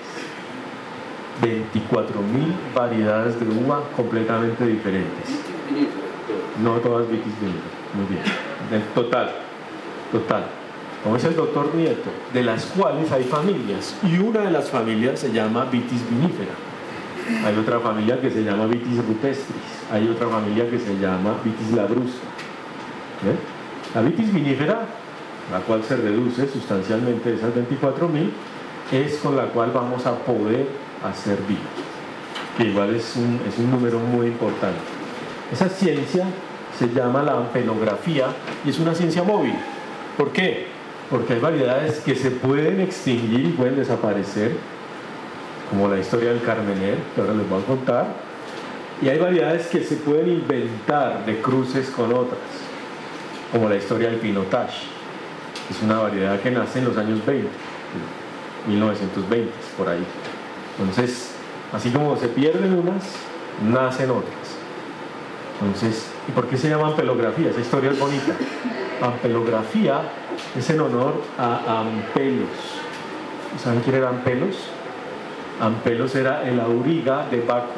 veinticuatro mil variedades de uva completamente diferentes. No todas vitis viníferas. Muy bien. En total, total. Como es el doctor Nieto, de las cuales hay familias. Y una de las familias se llama vitis vinífera. Hay otra familia que se llama vitis rupestris. Hay otra familia que se llama vitis labrusca. ¿Eh? La vitis vinífera, la cual se reduce sustancialmente de esas veinticuatro mil, es con la cual vamos a poder hacer vino. Que igual es un, es un número muy importante. Esa ciencia se llama la ampelografía y es una ciencia móvil. ¿Por qué? Porque hay variedades que se pueden extinguir y pueden desaparecer, como la historia del Carmener, que ahora les voy a contar, y hay variedades que se pueden inventar de cruces con otras, como la historia del Pinotage. Es una variedad que nace en los años veinte, mil novecientos veinte, por ahí. Entonces, así como se pierden unas, nacen otras. Entonces, ¿y por qué se llama ampelografía? Esa historia es bonita. Ampelografía es en honor a Ampelos. ¿Saben quién era Ampelos? Ampelos era el auriga de Baco.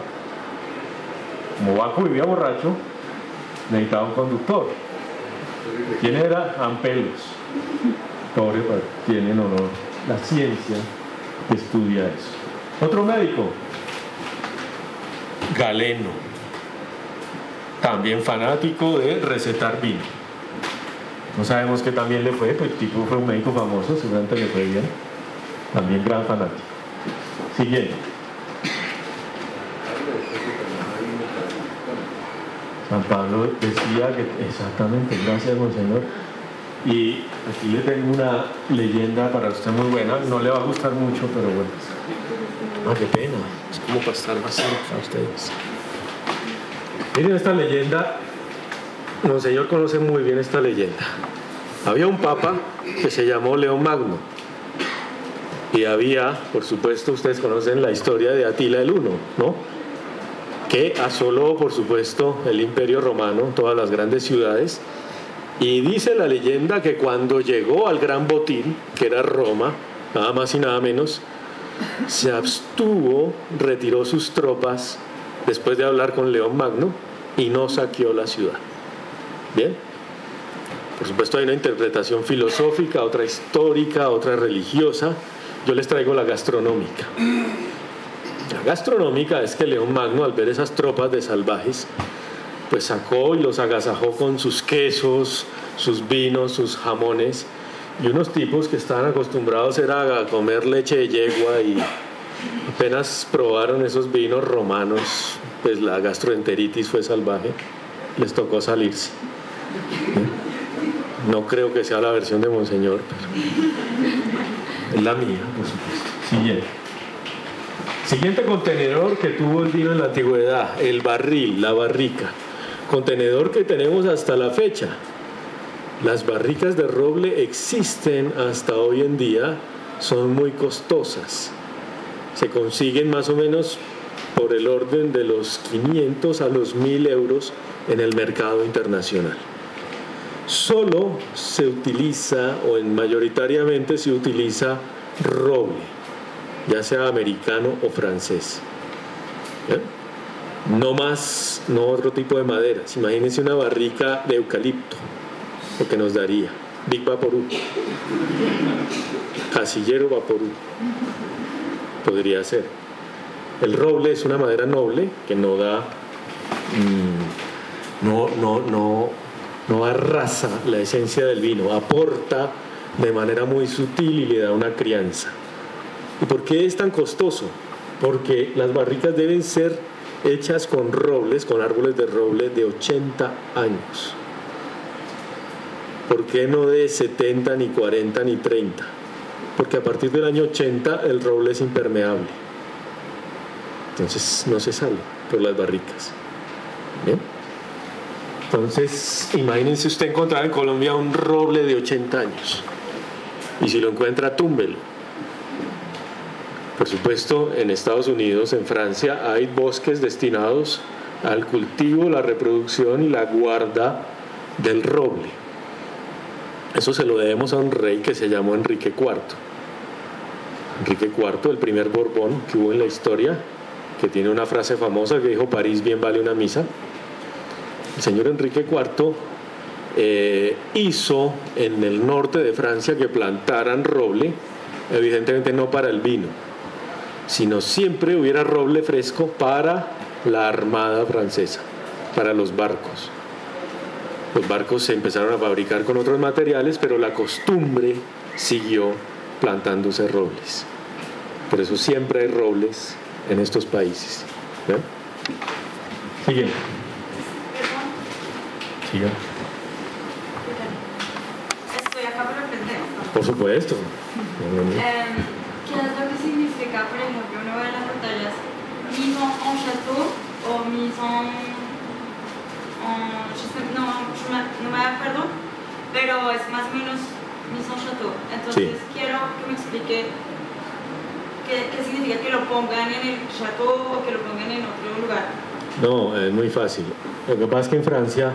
Como Baco vivía borracho, necesitaba un conductor. ¿Quién era? Ampelos. Pobre, tiene en honor la ciencia que estudia eso. Otro médico, Galeno, también fanático de recetar vino. No sabemos qué también le fue, pero el tipo fue un médico famoso, seguramente le fue bien. También gran fanático. Siguiente. San Pablo decía que, exactamente, gracias, monseñor. Y aquí le tengo una leyenda para usted muy buena, no le va a gustar mucho, pero bueno. Ah, qué pena, es como para estar más cerca a ustedes. Miren esta leyenda, monseñor conoce muy bien esta leyenda. Había un papa que se llamó León Magno. Y había, por supuesto, ustedes conocen la historia de Atila el Huno, ¿no? Que asoló, por supuesto, el Imperio Romano, todas las grandes ciudades. Y dice la leyenda que cuando llegó al gran botín, que era Roma, nada más y nada menos, se abstuvo, retiró sus tropas después de hablar con León Magno y no saqueó la ciudad. Bien. Por supuesto hay una interpretación filosófica, otra histórica, otra religiosa. Yo les traigo la gastronómica. La gastronómica es que León Magno, al ver esas tropas de salvajes, pues sacó y los agasajó con sus quesos, sus vinos, sus jamones, y unos tipos que estaban acostumbrados era a comer leche de yegua y apenas probaron esos vinos romanos, pues la gastroenteritis fue salvaje, les tocó salirse. No creo que sea la versión de monseñor, pero es la mía, por supuesto. Siguiente. Siguiente contenedor que tuvo el vino en la antigüedad, el barril, la barrica. Contenedor que tenemos hasta la fecha. Las barricas de roble existen hasta hoy en día, son muy costosas. Se consiguen más o menos por el orden de los quinientos a los mil euros en el mercado internacional. Solo se utiliza, o en mayoritariamente se utiliza roble, ya sea americano o francés. ¿Eh? No más, no otro tipo de maderas. Imagínense una barrica de eucalipto, lo que nos daría. Big Vaporú, Casillero Vaporú, podría ser. El roble es una madera noble que no da, mmm, no, no, no, no arrasa la esencia del vino, aporta de manera muy sutil y le da una crianza. ¿Y por qué es tan costoso? Porque las barricas deben ser hechas con robles, con árboles de roble de ochenta años. ¿Por qué no de setenta, ni cuarenta, ni treinta? Porque a partir del año ochenta el roble es impermeable. Entonces no se sale por las barricas. ¿Bien? Entonces, imagínense usted encontrar en Colombia un roble de ochenta años. Y si lo encuentra, túmbelo. Por supuesto, en Estados Unidos, en Francia, hay bosques destinados al cultivo, la reproducción y la guarda del roble. Eso se lo debemos a un rey que se llamó Enrique cuarto. Enrique cuarto, el primer Borbón que hubo en la historia, que tiene una frase famosa que dijo: París bien vale una misa. El señor Enrique cuarto eh, hizo en el norte de Francia que plantaran roble, evidentemente no para el vino, sino siempre hubiera roble fresco para la armada francesa, para los barcos. Los barcos se empezaron a fabricar con otros materiales, pero la costumbre siguió plantándose robles. Por eso siempre hay robles en estos países. ¿Eh? Siguiente. Siga. Estoy acá para aprender. Por supuesto. Eh, ¿Qué es lo que significa, por ejemplo, uno de las batallas mise en château o mise en... en je sais, no, yo me, no me acuerdo, pero es más o menos mise en château. Entonces sí. Quiero que me explique qué, qué significa que lo pongan en el château o que lo pongan en otro lugar. No, es muy fácil. Lo que pasa es que en Francia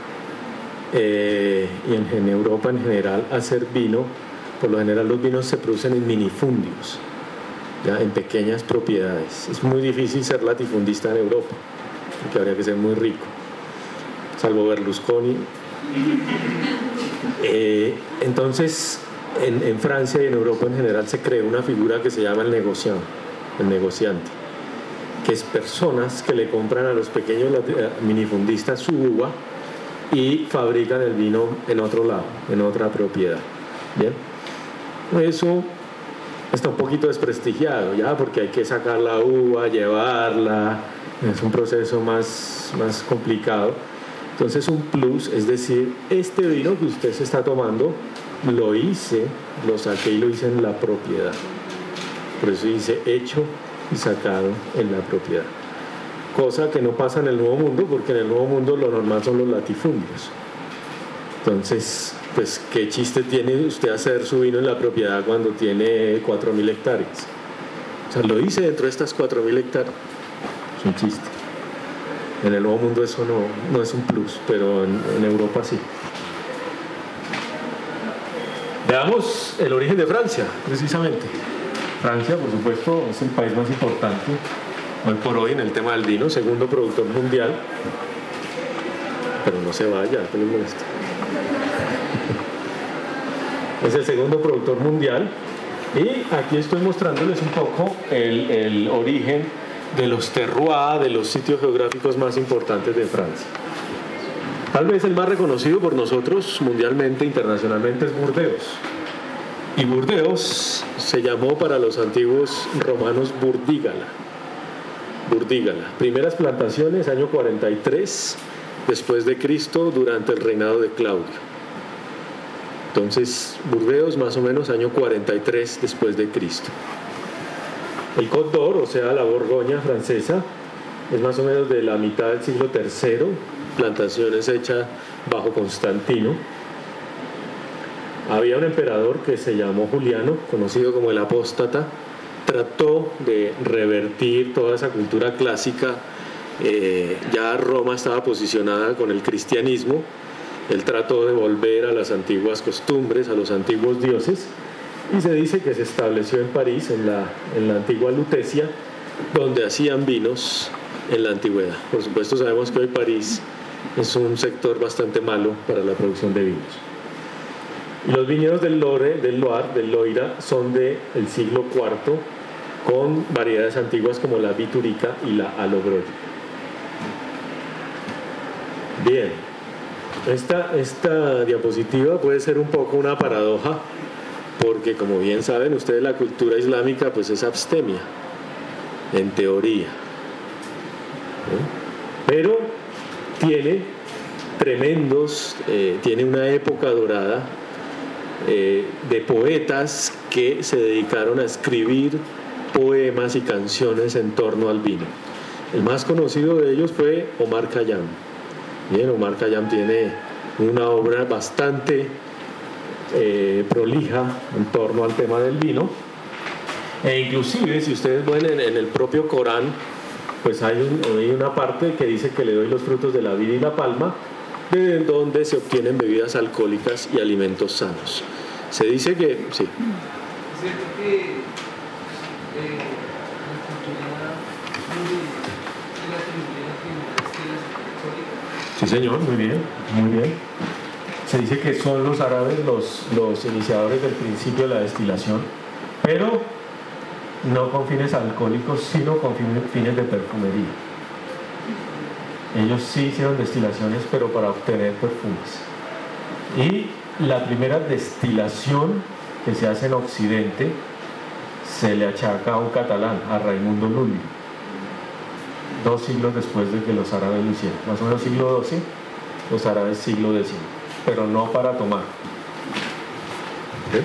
eh, y en, en Europa en general, hacer vino, por lo general los vinos se producen en minifundios, ¿ya? En pequeñas propiedades. Es muy difícil ser latifundista en Europa, porque habría que ser muy rico, salvo Berlusconi. Eh, entonces, en, en Francia y en Europa en general se creó una figura que se llama el negociante, el negociante, que es personas que le compran a los pequeños minifundistas su uva y fabrican el vino en otro lado, en otra propiedad. Bien, eso está un poquito desprestigiado ya, porque hay que sacar la uva, llevarla, es un proceso más, más complicado. Entonces un plus, es decir, este vino que usted se está tomando, lo hice, lo saqué y lo hice en la propiedad. Por eso dice hecho y sacado en la propiedad. Cosa que no pasa en el Nuevo Mundo, porque en el Nuevo Mundo lo normal son los latifundios. Entonces, pues, ¿qué chiste tiene usted hacer su vino en la propiedad cuando tiene cuatro mil hectáreas? O sea, lo hice dentro de estas cuatro mil hectáreas. Es un chiste. En el Nuevo Mundo eso no, no es un plus, pero en, en Europa sí. Veamos el origen de Francia, precisamente. Francia, por supuesto, es el país más importante hoy por hoy en el tema del vino, segundo productor mundial. Pero no se vaya, que le molesta. Es el segundo productor mundial. Y aquí estoy mostrándoles un poco el, el origen de los terroirs, de los sitios geográficos más importantes de Francia. Tal vez el más reconocido por nosotros mundialmente, internacionalmente, es Burdeos. Y Burdeos se llamó para los antiguos romanos Burdígala. Burdígala. Primeras plantaciones, año cuarenta y tres después de Cristo, durante el reinado de Claudio. Entonces, Burdeos más o menos año cuarenta y tres después de Cristo. El Côte d'Or, o sea, la Borgoña francesa, es más o menos de la mitad del siglo tercero, plantaciones hechas bajo Constantino. Había un emperador que se llamó Juliano, conocido como el Apóstata, trató de revertir toda esa cultura clásica. Eh, ya Roma estaba posicionada con el cristianismo. Él trató de volver a las antiguas costumbres, a los antiguos dioses, y se dice que se estableció en París, en la, en la antigua Lutecia, donde hacían vinos en la antigüedad. Por supuesto, sabemos que hoy París es un sector bastante malo para la producción de vinos. Y los viñedos del Loire, del Loire, del Loira, son del siglo cuarto, con variedades antiguas como la Biturica y la Alogrolla. Bien. Esta, esta diapositiva puede ser un poco una paradoja, porque como bien saben ustedes, la cultura islámica pues es abstemia, en teoría. ¿Eh? Pero tiene tremendos, eh, tiene una época dorada eh, de poetas que se dedicaron a escribir poemas y canciones en torno al vino. El más conocido de ellos fue Omar Khayyam. Bien, Omar Khayyam tiene una obra bastante eh, prolija en torno al tema del vino, e inclusive si ustedes ven en, en el propio Corán, pues hay, un, hay una parte que dice que le doy los frutos de la vid y la palma, de donde se obtienen bebidas alcohólicas y alimentos sanos. Se dice que, sí. Es cierto que eh, la cultura de la tribu Sí, señor, muy bien, muy bien. Se dice que son los árabes los, los iniciadores del principio de la destilación, pero no con fines alcohólicos, sino con fines de perfumería. Ellos sí hicieron destilaciones, pero para obtener perfumes. Y la primera destilación que se hace en Occidente se le achaca a un catalán, a Raimundo Lully, dos siglos después de que los árabes lo hicieron, más o menos siglo doce, los árabes siglo décimo, pero no para tomar. ¿Sí?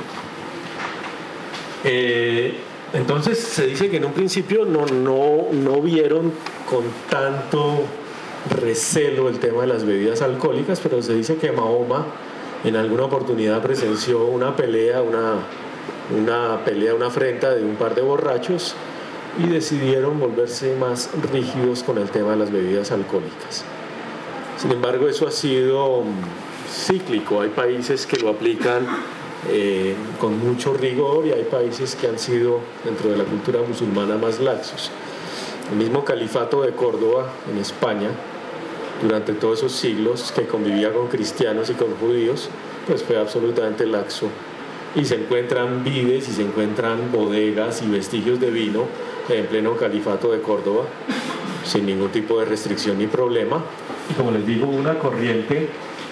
Eh, entonces se dice que en un principio no, no, no vieron con tanto recelo el tema de las bebidas alcohólicas, pero se dice que Mahoma en alguna oportunidad presenció una pelea, una, una pelea, una afrenta de un par de borrachos, y decidieron volverse más rígidos con el tema de las bebidas alcohólicas. Sin embargo, eso ha sido cíclico. Hay países que lo aplican eh, con mucho rigor, y hay países que han sido, dentro de la cultura musulmana, más laxos. El mismo califato de Córdoba, en España, durante todos esos siglos, que convivía con cristianos y con judíos, pues fue absolutamente laxo. Y se encuentran vides y se encuentran bodegas y vestigios de vino en pleno califato de Córdoba, sin ningún tipo de restricción ni problema. Y como les digo, una corriente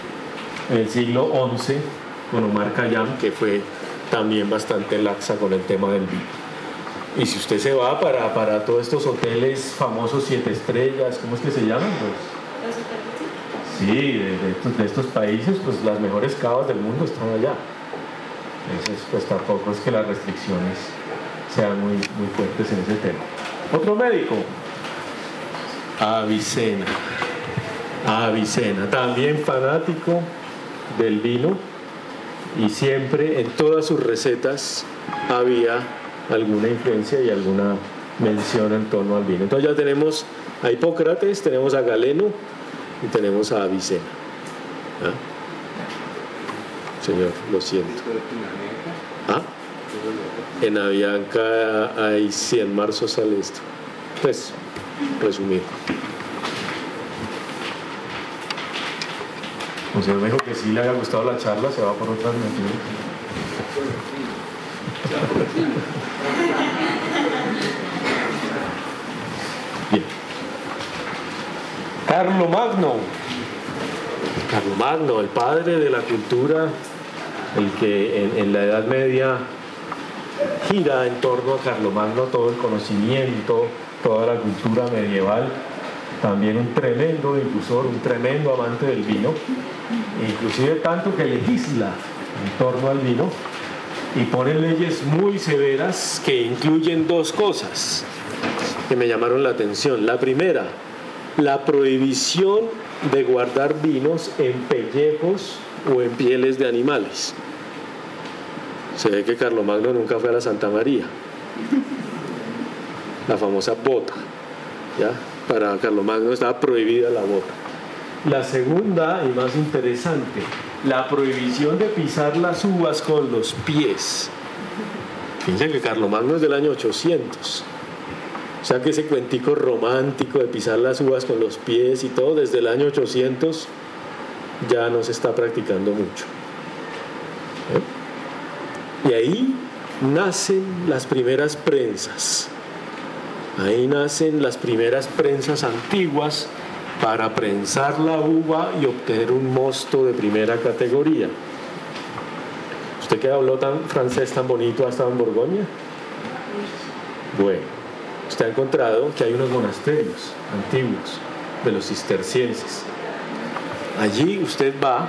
en el siglo once con Omar Khayyam, que fue también bastante laxa con el tema del vino. Y si usted se va para, para todos estos hoteles famosos siete estrellas, ¿cómo es que se llaman? Pues, sí, de, de, estos, de estos países, pues las mejores cavas del mundo están allá. Entonces, pues tampoco es que las restricciones sean muy, muy fuertes en ese tema. Otro médico, Avicena. Avicena, también fanático del vino, y siempre en todas sus recetas había alguna influencia y alguna mención en torno al vino. Entonces ya tenemos a Hipócrates, tenemos a Galeno y tenemos a Avicena. ¿Ah? Señor, lo siento. ¿Ah? En Avianca hay cien marzo sale esto. Pues, resumir. El señor me dijo que sí le había gustado la charla, se va por otras motivos. Bien. Carlomagno. Carlomagno, el padre de la cultura, el que en, en la Edad Media gira en torno a Carlomagno todo el conocimiento, toda la cultura medieval. También un tremendo difusor, un tremendo amante del vino, inclusive tanto que legisla en torno al vino y pone leyes muy severas que incluyen dos cosas que me llamaron la atención. La primera, la prohibición de guardar vinos en pellejos o en pieles de animales. Se ve que Carlomagno nunca fue a la Santa María, la famosa bota, ¿ya? Para Carlomagno estaba prohibida la bota. La segunda y más interesante, la prohibición de pisar las uvas con los pies. Fíjense que Carlomagno es del año ochocientos. O sea que ese cuentico romántico de pisar las uvas con los pies y todo, desde el año ochocientos ya no se está practicando mucho. ¿Eh? Y ahí nacen las primeras prensas. Ahí nacen las primeras prensas antiguas para prensar la uva y obtener un mosto de primera categoría. ¿Usted que habló tan francés tan bonito ha estado en Borgoña? Bueno, usted ha encontrado que hay unos monasterios antiguos de los cistercienses. Allí usted va...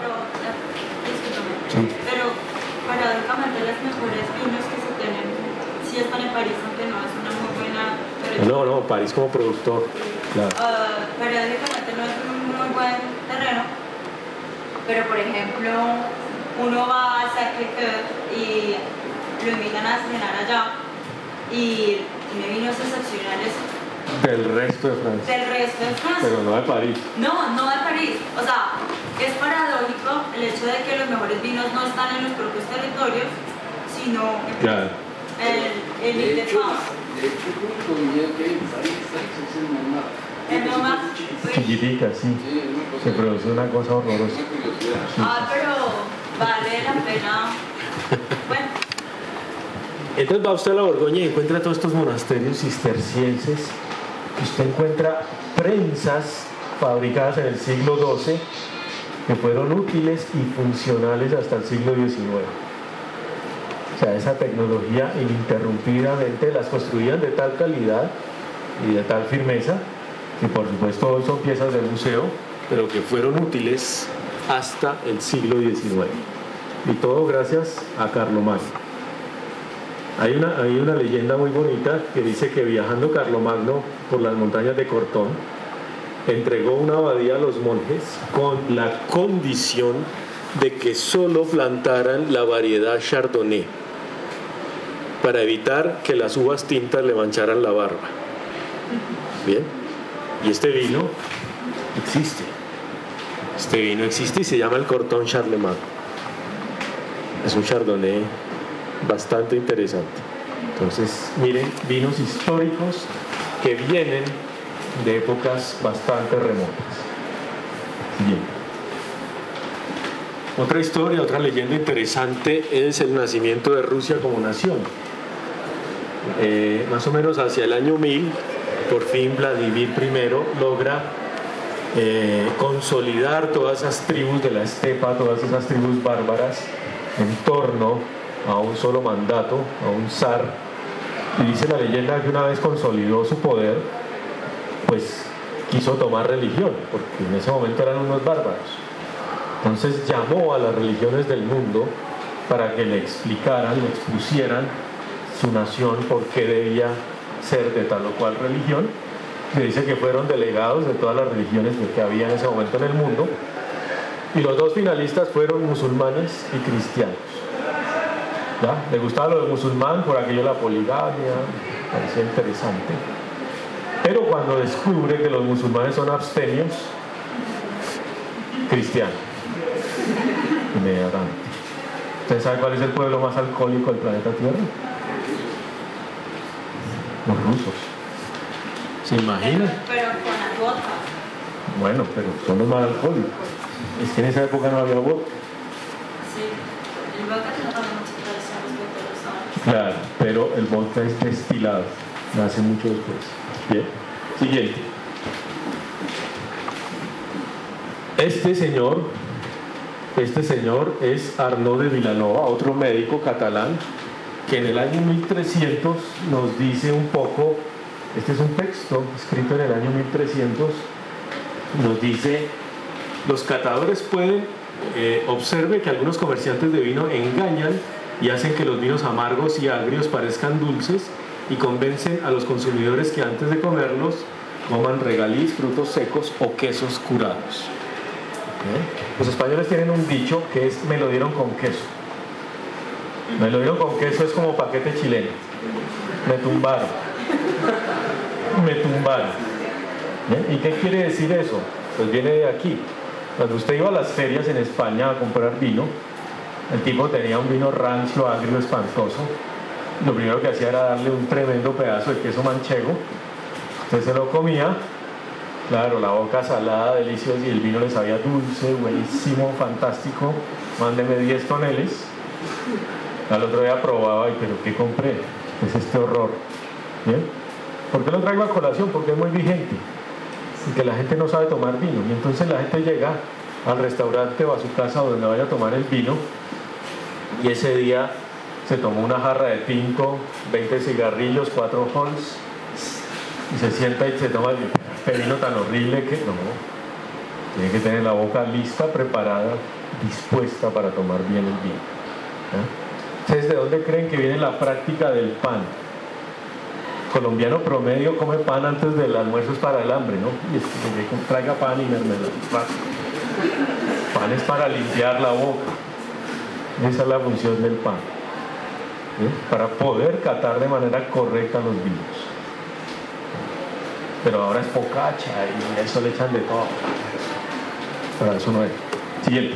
Pero, discúlpame, pero paradójicamente los mejores vinos que se tienen sí están en París, aunque no es una muy buena... No, no, París como productor, claro. Uh, periódicamente no es un muy buen terreno, pero por ejemplo, uno va a Sacré-Cœur y lo invitan a cenar allá y tiene vinos excepcionales. Del resto de Francia. Del resto de Francia. Pero no de París. No, no de París. O sea, es paradójico el hecho de que los mejores vinos no están en los propios territorios, sino claro. el el De hecho, Ile-de-France. de hecho, el único viñedo que hay en París es en Montmartre. En Montmartre. Chiquitica, sí. Sí, es una cosa. Se produce una cosa horrorosa. Una curiosidad. Ah, pero vale la pena. Bueno. Entonces va usted a la Borgoña y encuentra todos estos monasterios cistercienses. Usted encuentra prensas fabricadas en el siglo doce que fueron útiles y funcionales hasta el siglo diecinueve. O sea, esa tecnología ininterrumpidamente las construían de tal calidad y de tal firmeza que por supuesto hoy son piezas de museo, pero que fueron útiles hasta el siglo diecinueve. Y todo gracias a Carlomagno. Hay una, hay una leyenda muy bonita que dice que viajando Carlomagno por las montañas de Cortón, entregó una abadía a los monjes con la condición de que solo plantaran la variedad Chardonnay para evitar que las uvas tintas le mancharan la barba. Bien, y este vino existe. Este vino existe y se llama el Corton Charlemagne. Es un Chardonnay bastante interesante. Entonces, miren, vinos históricos que vienen de épocas bastante remotas. Bien. Otra historia, otra leyenda interesante es el nacimiento de Rusia como nación. Eh, más o menos hacia el año mil, por fin Vladimir primero logra eh, consolidar todas esas tribus de la estepa, todas esas tribus bárbaras en torno a un solo mandato, a un zar. Y dice la leyenda que una vez consolidó su poder, pues quiso tomar religión, porque en ese momento eran unos bárbaros. Entonces llamó a las religiones del mundo para que le explicaran, le expusieran su nación por qué debía ser de tal o cual religión. Se dice que fueron delegados de todas las religiones que había en ese momento en el mundo, y los dos finalistas fueron musulmanes y cristianos. ¿Ya? Le gustaba lo de musulmán por aquello de la poligamia, parecía interesante. Pero cuando descubre que los musulmanes son abstemios, cristiano, inmediatamente. ¿Usted sabe cuál es el pueblo más alcohólico del planeta Tierra? Los rusos. ¿Se imaginan? Pero con la vodka. Bueno, pero son los más alcohólicos. Es que en esa época no había vodka. Sí, el vodka tiene también muchas tradiciones vodka. Claro, pero el vodka es destilado, nace mucho después. Bien, siguiente. Este señor, este señor es Arnaud de Vilanova, otro médico catalán, que en el año mil trescientos nos dice un poco, este es un texto escrito en el año mil trescientos, nos dice, los catadores pueden, eh, observe que algunos comerciantes de vino engañan y hacen que los vinos amargos y agrios parezcan dulces y convencen a los consumidores que antes de comerlos coman regaliz, frutos secos o quesos curados. ¿Eh? Los españoles tienen un dicho que es me lo dieron con queso. Me lo dieron con queso es como paquete chileno. Me tumbaron. Me tumbaron. ¿Eh? ¿Y qué quiere decir eso? Pues viene de aquí. Cuando usted iba a las ferias en España a comprar vino, el tipo tenía un vino rancio, agrio, espantoso. Lo primero que hacía era darle un tremendo pedazo de queso manchego. Usted se lo comía, claro, la boca salada, deliciosa, y el vino le sabía dulce, buenísimo, fantástico. Mándeme diez toneles. Al otro día probaba y, pero ¿qué compré? Es este horror. ¿Bien? ¿Por qué lo traigo a colación? Porque es muy vigente. Y que la gente no sabe tomar vino. Y entonces la gente llega al restaurante o a su casa donde vaya a tomar el vino, y ese día se tomó una jarra de tinto, veinte cigarrillos, cuatro halls, y se sienta y se toma este vino tan horrible que no, tiene que tener la boca lista, preparada, dispuesta para tomar bien el vino. ¿Eh? ¿Ustedes de dónde creen que viene la práctica del pan? Colombiano promedio come pan antes del almuerzo, es para el hambre, ¿no? Y es que traiga pan y mermelada. Pan es para limpiar la boca. Esa es la función del pan. ¿Sí? Para poder catar de manera correcta los vinos. Pero ahora es focaccia y a eso le echan de todo. Para eso no es. Siguiente.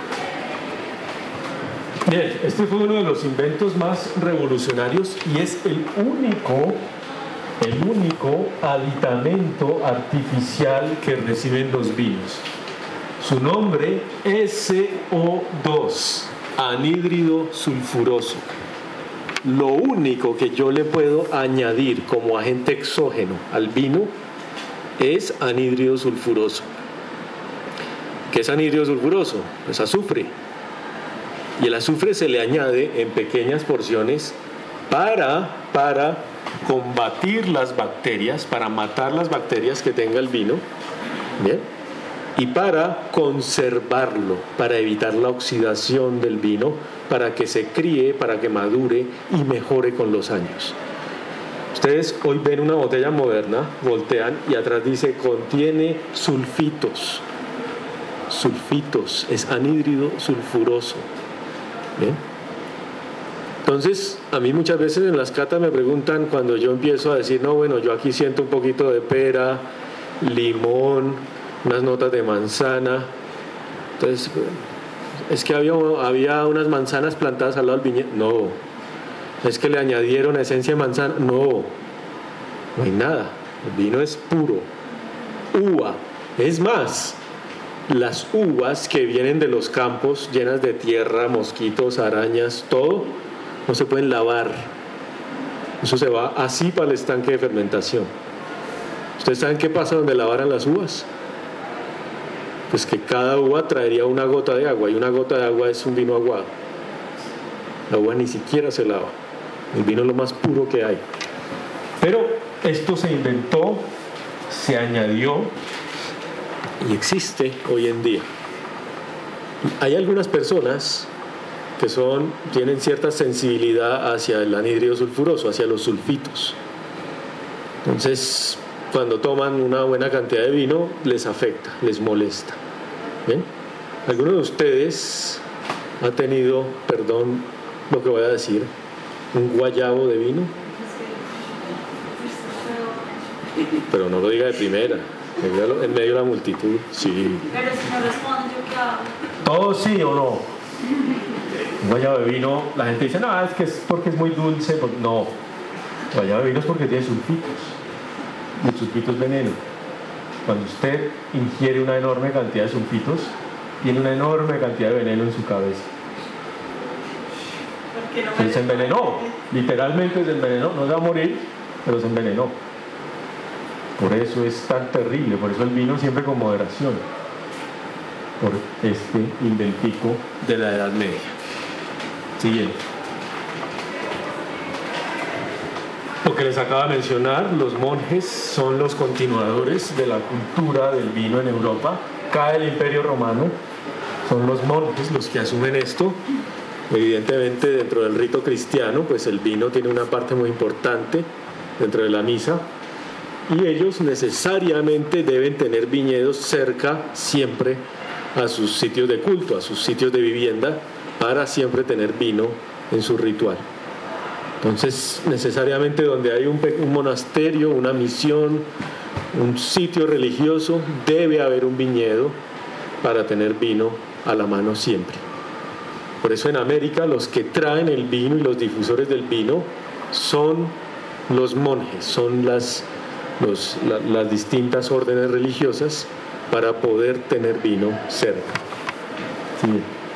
Bien, este fue uno de los inventos más revolucionarios y es el único, el único aditamento artificial que reciben los vinos. Su nombre, S O dos, anhídrido sulfuroso. Lo único que yo le puedo añadir como agente exógeno al vino es anhídrido sulfuroso. ¿Qué es anhídrido sulfuroso? Pues azufre. Y el azufre se le añade en pequeñas porciones para, para combatir las bacterias, para matar las bacterias que tenga el vino, ¿bien? Y para conservarlo, para evitar la oxidación del vino, para que se críe, para que madure y mejore con los años. Ustedes hoy ven una botella moderna, voltean y atrás dice contiene sulfitos. Sulfitos, es anhídrido sulfuroso. ¿Bien? Entonces, a mí muchas veces en las catas me preguntan cuando yo empiezo a decir, no, bueno, yo aquí siento un poquito de pera, limón, unas notas de manzana. Entonces, es que había, había unas manzanas plantadas al lado del viñedo. No. Es que le añadieron esencia de manzana. No. No hay nada. El vino es puro. Uva. Es más, las uvas que vienen de los campos llenas de tierra, mosquitos, arañas, todo, no se pueden lavar. Eso se va así para el estanque de fermentación. ¿Ustedes saben qué pasa donde lavaran las uvas? pues que cada uva traería una gota de agua, y una gota de agua es un vino aguado. La uva ni siquiera se lava. El vino es lo más puro que hay. Pero esto se inventó, se añadió y existe hoy en día. Hay algunas personas que son, tienen cierta sensibilidad hacia el anhídrido sulfuroso, hacia los sulfitos. Entonces, cuando toman una buena cantidad de vino, les afecta, les molesta. ¿Bien? ¿Alguno de ustedes ha tenido, perdón lo que voy a decir, un guayabo de vino? Pero no lo diga de primera, dígalo en medio de la multitud. Sí. Pero si no responden, ¿yo qué hago? ¿Todo sí o no? Un guayabo de vino, la gente dice, no, es que es porque es muy dulce. Porque... No, guayabo de vino es porque tiene sulfitos. Y el sulfito es veneno. Cuando usted ingiere una enorme cantidad de sulfitos, tiene una enorme cantidad de veneno en su cabeza. No Él se envenenó, literalmente se envenenó, no se va a morir, pero se envenenó. Por eso es tan terrible, por eso el vino siempre con moderación, por este inventico de la Edad Media. Siguiente. Lo que les acabo de mencionar, los monjes son los continuadores de la cultura del vino en Europa. Cae el Imperio Romano, son los monjes los que asumen esto. Evidentemente, dentro del rito cristiano, pues el vino tiene una parte muy importante dentro de la misa, y ellos necesariamente deben tener viñedos cerca siempre a sus sitios de culto, a sus sitios de vivienda, para siempre tener vino en su ritual. Entonces, necesariamente donde hay un, un monasterio, una misión, un sitio religioso, debe haber un viñedo para tener vino a la mano siempre. Por eso en América los que traen el vino y los difusores del vino son los monjes, son las, los, la, las distintas órdenes religiosas para poder tener vino cerca. Sí.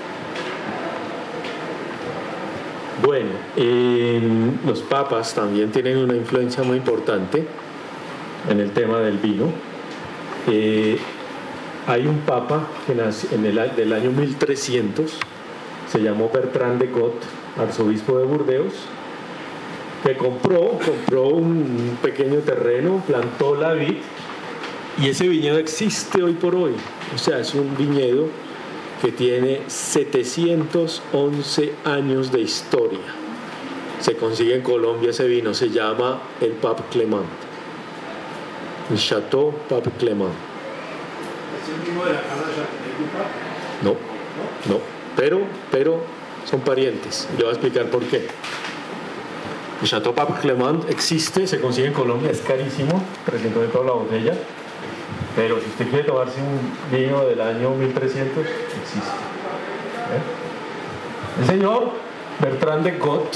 Bueno, eh, los papas también tienen una influencia muy importante en el tema del vino. Eh, hay un papa que nació en el del año mil trescientos, se llamó Bertrand de Got, arzobispo de Burdeos, que compró, compró un pequeño terreno, plantó la vid, y ese viñedo existe hoy por hoy. O sea, es un viñedo que tiene setecientos once años de historia. Se consigue en Colombia ese vino, se llama el Pape Clement, el Chateau Pape Clement. ¿Es el mismo de la casa de Chateau? No, no, pero, pero son parientes. Le voy a explicar por qué. El Chateau Pape Clement existe, se consigue en Colombia, es carísimo, trescientos de toda la botella. Pero si usted quiere tomarse un vino del año mil trescientos, existe. ¿Eh? El señor Bertrand de Got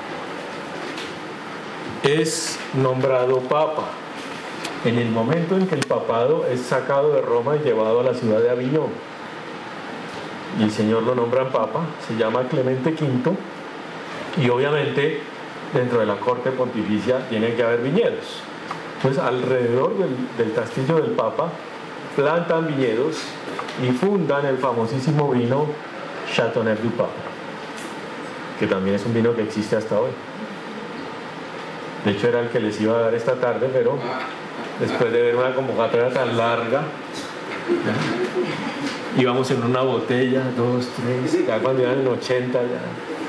es nombrado papa en el momento en que el papado es sacado de Roma y llevado a la ciudad de Aviñón. Y el señor lo nombran papa, se llama Clemente quinto, y obviamente dentro de la corte pontificia tienen que haber viñedos. Entonces, alrededor del, del castillo del Papa plantan viñedos y fundan el famosísimo vino Chateauneuf du Pape, que también es un vino que existe hasta hoy. De hecho, era el que les iba a dar esta tarde, pero después de ver una convocatoria tan larga, ¿ya? Íbamos en una botella, dos, tres, ya cuando iban en ochenta, ya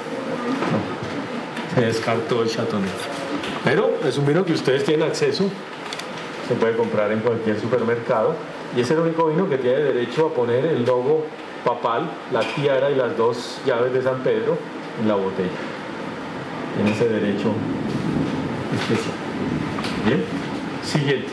no, se descartó el Chateauneuf. Pero es un vino que ustedes tienen acceso, se puede comprar en cualquier supermercado, y es el único vino que tiene derecho a poner el logo papal, la tiara y las dos llaves de San Pedro en la botella. Tiene ese derecho especial. Bien, siguiente.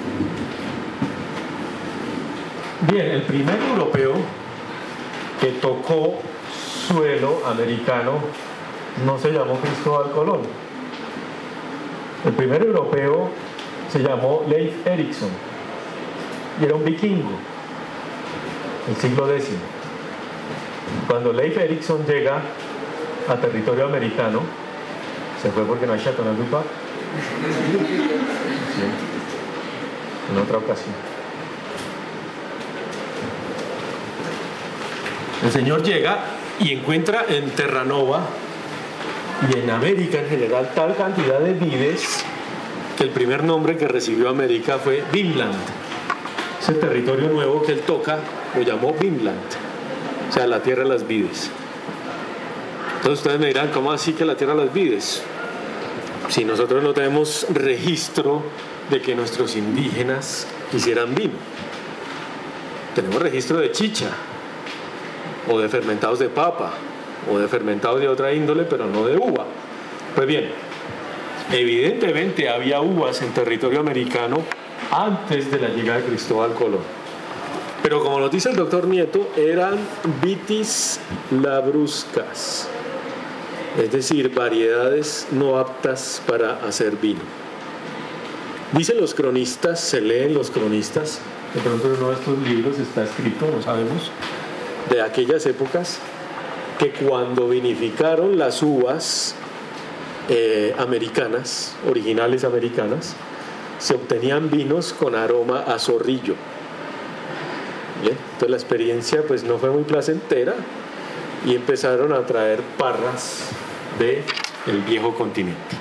Bien, el primer europeo que tocó suelo americano no se llamó Cristóbal Colón. El primer europeo se llamó Leif Erikson y era un vikingo del siglo décimo. Cuando Leif Erikson llega a territorio americano, se fue porque no hay Chateauneuf du Pape. Sí, en otra ocasión. El señor llega y encuentra en Terranova y en América en general tal cantidad de vides que el primer nombre que recibió América fue Vinland. Ese territorio nuevo que él toca lo llamó Vinland, o sea, la tierra de las vides. Entonces ustedes me dirán, ¿cómo así que la tierra de las vides? Si nosotros no tenemos registro de que nuestros indígenas hicieran vino. Tenemos registro de chicha, o de fermentados de papa, o de fermentados de otra índole, pero no de uva. Pues bien, evidentemente había uvas en territorio americano antes de la llegada de Cristóbal Colón. Pero como nos dice el doctor Nieto, eran vitis labruscas, es decir, variedades no aptas para hacer vino. Dicen los cronistas, se leen los cronistas, de pronto en uno de estos libros está escrito, no sabemos, de aquellas épocas, que cuando vinificaron las uvas eh, americanas, originales americanas, se obtenían vinos con aroma a zorrillo. Bien, entonces la experiencia pues no fue muy placentera y empezaron a traer parras del viejo continente.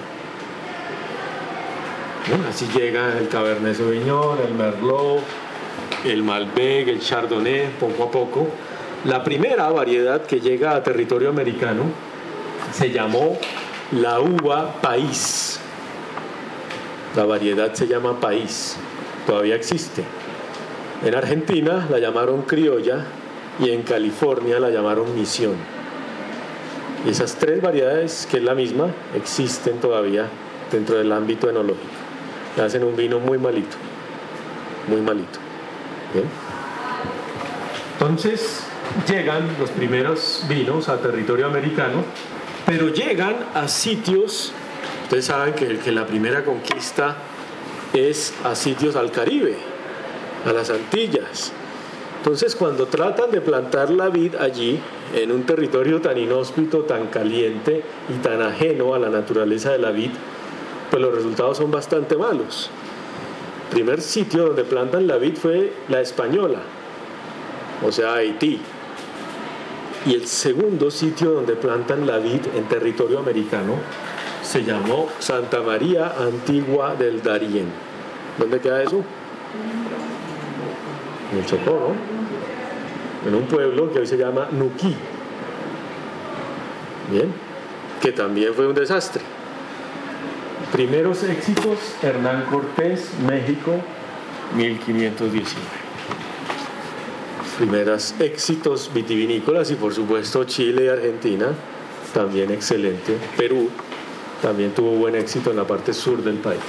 Bueno, así llega el Cabernet Sauvignon, el Merlot, el Malbec, el Chardonnay, poco a poco. La primera variedad que llega a territorio americano se llamó la uva país. La variedad se llama país, todavía existe. En Argentina la llamaron criolla y en California la llamaron misión. Y esas tres variedades, que es la misma, existen todavía dentro del ámbito enológico. Le hacen un vino muy malito, muy malito. ¿Bien? Entonces llegan los primeros vinos a territorio americano, pero llegan a sitios, ustedes saben que, que la primera conquista es a sitios al Caribe, a las Antillas. Entonces cuando tratan de plantar la vid allí, en un territorio tan inhóspito, tan caliente y tan ajeno a la naturaleza de la vid, pues los resultados son bastante malos. El primer sitio donde plantan la vid fue la Española, o sea, Haití. Y el segundo sitio donde plantan la vid en territorio americano se llamó Santa María Antigua del Darién. ¿Dónde queda eso? En el Chocó, ¿no? En un pueblo que hoy se llama Nuquí. Bien, que también fue un desastre. Primeros éxitos, Hernán Cortés, México, mil quinientos diecinueve. Primeros éxitos vitivinícolas y por supuesto Chile y Argentina, también excelente. Perú también tuvo buen éxito en la parte sur del país.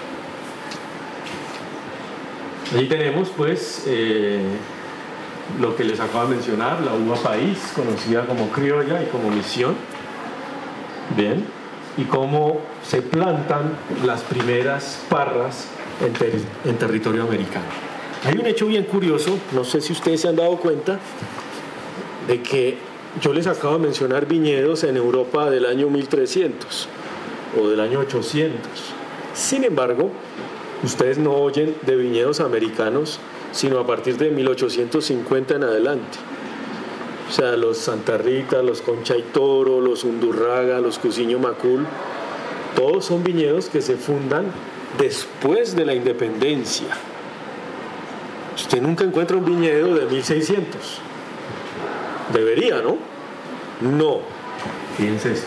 Ahí tenemos pues eh, lo que les acabo de mencionar, la uva país, conocida como criolla y como misión. Bien, y cómo se plantan las primeras parras en, ter en territorio americano. Hay un hecho bien curioso, no sé si ustedes se han dado cuenta, de que yo les acabo de mencionar viñedos en Europa del año mil trescientos o del año ochocientos. Sin embargo, ustedes no oyen de viñedos americanos sino a partir de mil ochocientos cincuenta en adelante. O sea, los Santa Rita, los Concha y Toro, los Undurraga, los Cusiño Macul, todos son viñedos que se fundan después de la independencia. Usted nunca encuentra un viñedo de mil seiscientos. Debería, ¿no? No. Fíjense esto.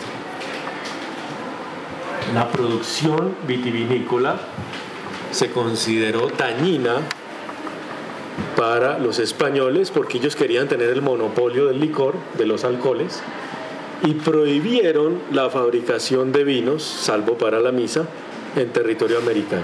La producción vitivinícola se consideró dañina para los españoles porque ellos querían tener el monopolio del licor, de los alcoholes, y prohibieron la fabricación de vinos, salvo para la misa, en territorio americano.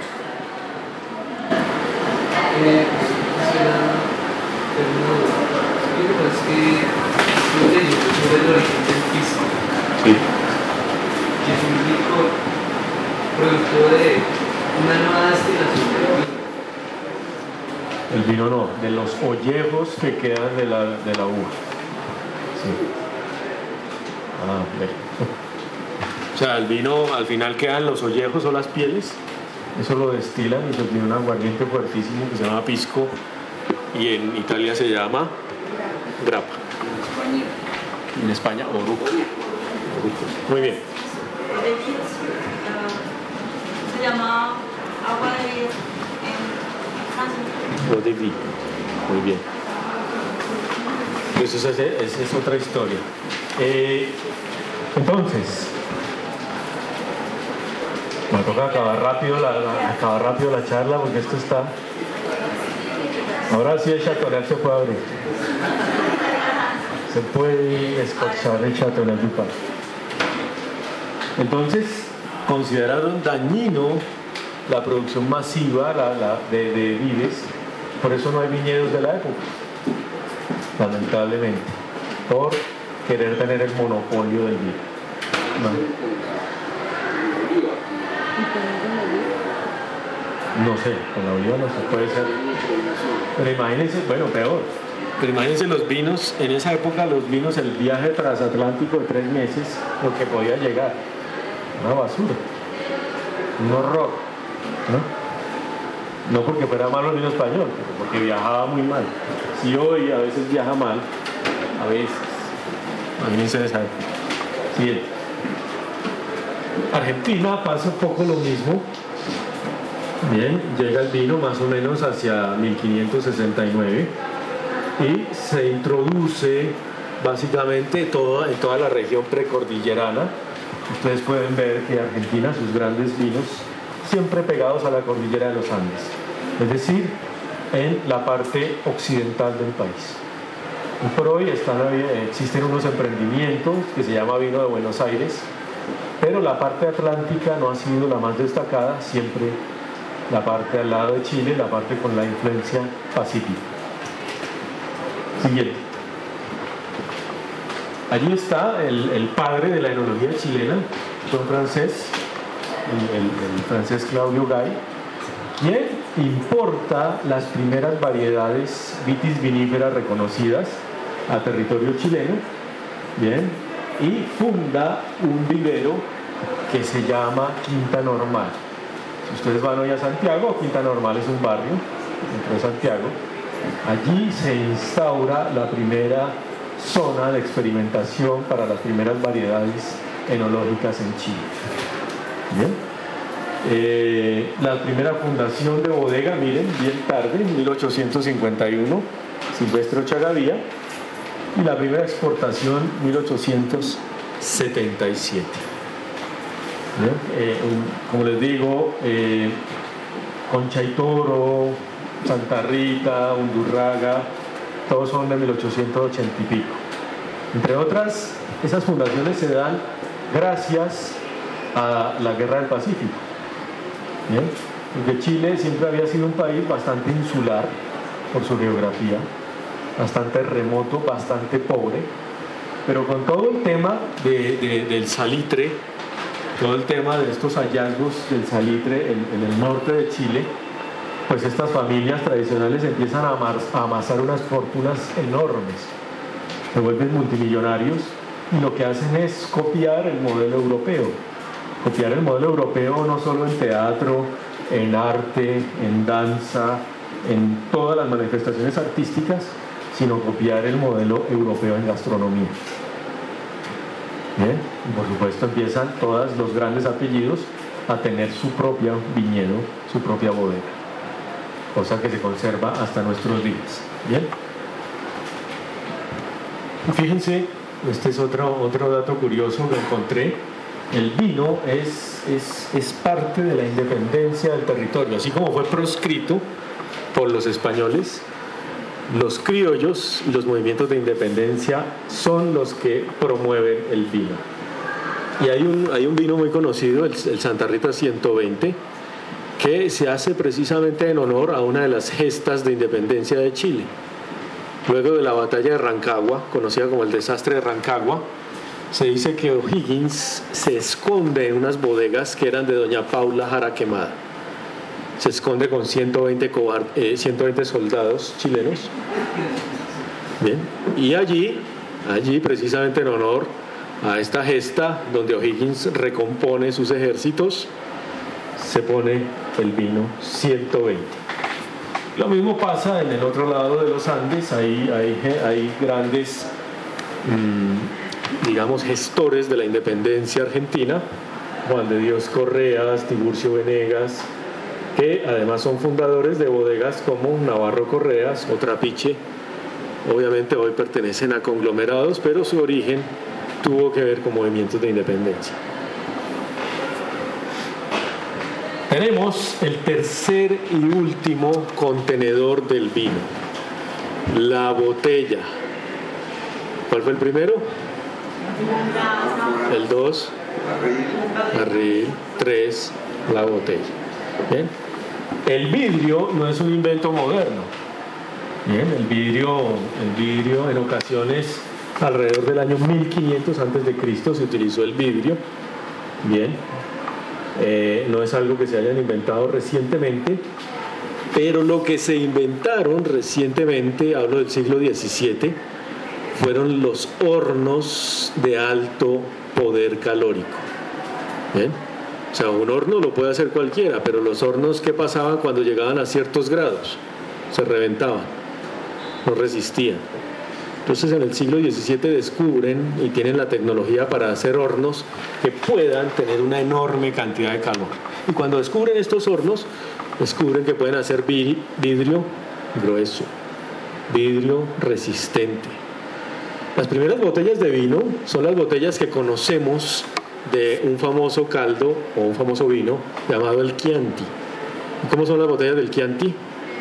Eh, quisiera tener una duda. Lo que pasa es que yo leí sobre el origen del pisco. Sí. Que es un licor producto de una nueva destilación del vino. El vino no, de los ollejos que quedan de la, de la uva. Sí. Ah, ve. O sea, el vino al final quedan los ollejos o las pieles, eso lo destilan y se obtiene un aguardiente fuertísimo que se llama pisco y en Italia se llama grappa. España. En España, Orujo. Orujo. Muy bien. De Leeds, uh, se llama agua de vida en Francia. Eau de vie. Muy bien. Pues esa es, esa es otra historia. Eh, entonces, me toca acabar rápido, la, la, acabar rápido la charla porque esto está... Ahora sí el Chateauneuf se puede abrir. Se puede escorchar el Chateauneuf du Pape. Entonces, consideraron dañino la producción masiva la, la, de, de vides, por eso no hay viñedos de la época, lamentablemente, por querer tener el monopolio del vino. No. no sé, con la oliva no se puede ser. Pero imagínense, bueno, peor. Pero imagínense los vinos, en esa época los vinos, el viaje transatlántico de tres meses, lo que podía llegar, una basura, un horror, ¿no? No porque fuera malo el vino español, pero porque viajaba muy mal. Si hoy a veces viaja mal, a veces, imagínense esa época. Siguiente. Argentina pasa un poco lo mismo. Bien, llega el vino más o menos hacia mil quinientos sesenta y nueve y se introduce básicamente todo, en toda la región precordillerana. Ustedes pueden ver que Argentina, sus grandes vinos, siempre pegados a la cordillera de los Andes, es decir, en la parte occidental del país. Y por hoy están, existen unos emprendimientos que se llama Vino de Buenos Aires, pero la parte atlántica no ha sido la más destacada, siempre la parte al lado de Chile, la parte con la influencia pacífica. Siguiente. Allí está el, el padre de la enología chilena, un francés, el, el, el francés Claudio Gay, quien importa las primeras variedades vitis viníferas reconocidas a territorio chileno, bien, y funda un vivero que se llama Quinta Normal. Si ustedes van hoy a Santiago, Quinta Normal es un barrio dentro de Santiago. Allí se instaura la primera zona de experimentación para las primeras variedades enológicas en Chile. Bien. Eh, la primera fundación de bodega, miren, bien tarde, en mil ochocientos cincuenta y uno, Silvestre Ochagavía, y la primera exportación, mil ochocientos setenta y siete. Eh, un, como les digo, eh, Concha y Toro, Santa Rita, Undurraga, todos son de mil ochocientos ochenta y pico. Entre otras, esas fundaciones se dan gracias a la Guerra del Pacífico. ¿Bien? Porque Chile siempre había sido un país bastante insular por su geografía, bastante remoto, bastante pobre, pero con todo el tema de, de, del salitre, todo el tema de estos hallazgos del salitre en, en el norte de Chile, pues estas familias tradicionales empiezan a, amar, a amasar unas fortunas enormes, se vuelven multimillonarios y lo que hacen es copiar el modelo europeo. Copiar el modelo europeo no solo en teatro, en arte, en danza, en todas las manifestaciones artísticas, sino copiar el modelo europeo en gastronomía. Bien, y por supuesto empiezan todos los grandes apellidos a tener su propio viñedo, su propia bodega, cosa que se conserva hasta nuestros días. Bien. Fíjense, este es otro, otro dato curioso que encontré. El vino es, es, es parte de la independencia del territorio, así como fue proscrito por los españoles. Los criollos y los movimientos de independencia son los que promueven el vino. Y hay un, hay un vino muy conocido, el, el Santa Rita ciento veinte, que se hace precisamente en honor a una de las gestas de independencia de Chile. Luego de la batalla de Rancagua, conocida como el desastre de Rancagua, se dice que O'Higgins se esconde en unas bodegas que eran de doña Paula Jara Quemada. Se esconde con ciento veinte, cobar, eh, ciento veinte soldados chilenos. Bien. Y allí, allí precisamente en honor a esta gesta donde O'Higgins recompone sus ejércitos, se pone el vino ciento veinte. Lo mismo pasa en el otro lado de los Andes. Hay, hay, hay grandes mmm, digamos, gestores de la independencia argentina, Juan de Dios Correas, Tiburcio Venegas, que además son fundadores de bodegas como Navarro Correas o Trapiche. Obviamente hoy pertenecen a conglomerados, pero su origen tuvo que ver con movimientos de independencia. Tenemos el tercer y último contenedor del vino, la botella. ¿Cuál fue el primero? El dos, barril, tres, la botella. ¿Bien? El vidrio no es un invento moderno. Bien, el vidrio, el vidrio en ocasiones alrededor del año mil quinientos antes de Cristo se utilizó el vidrio. Bien, eh, no es algo que se hayan inventado recientemente, pero lo que se inventaron recientemente, hablo del siglo diecisiete, fueron los hornos de alto poder calórico. Bien, o sea, un horno lo puede hacer cualquiera, pero los hornos, ¿qué pasaba cuando llegaban a ciertos grados? Se reventaban, no resistían. Entonces en el siglo diecisiete descubren y tienen la tecnología para hacer hornos que puedan tener una enorme cantidad de calor. Y cuando descubren estos hornos, descubren que pueden hacer vidrio grueso, vidrio resistente. Las primeras botellas de vino son las botellas que conocemos de un famoso caldo o un famoso vino llamado el Chianti. ¿Cómo son las botellas del Chianti?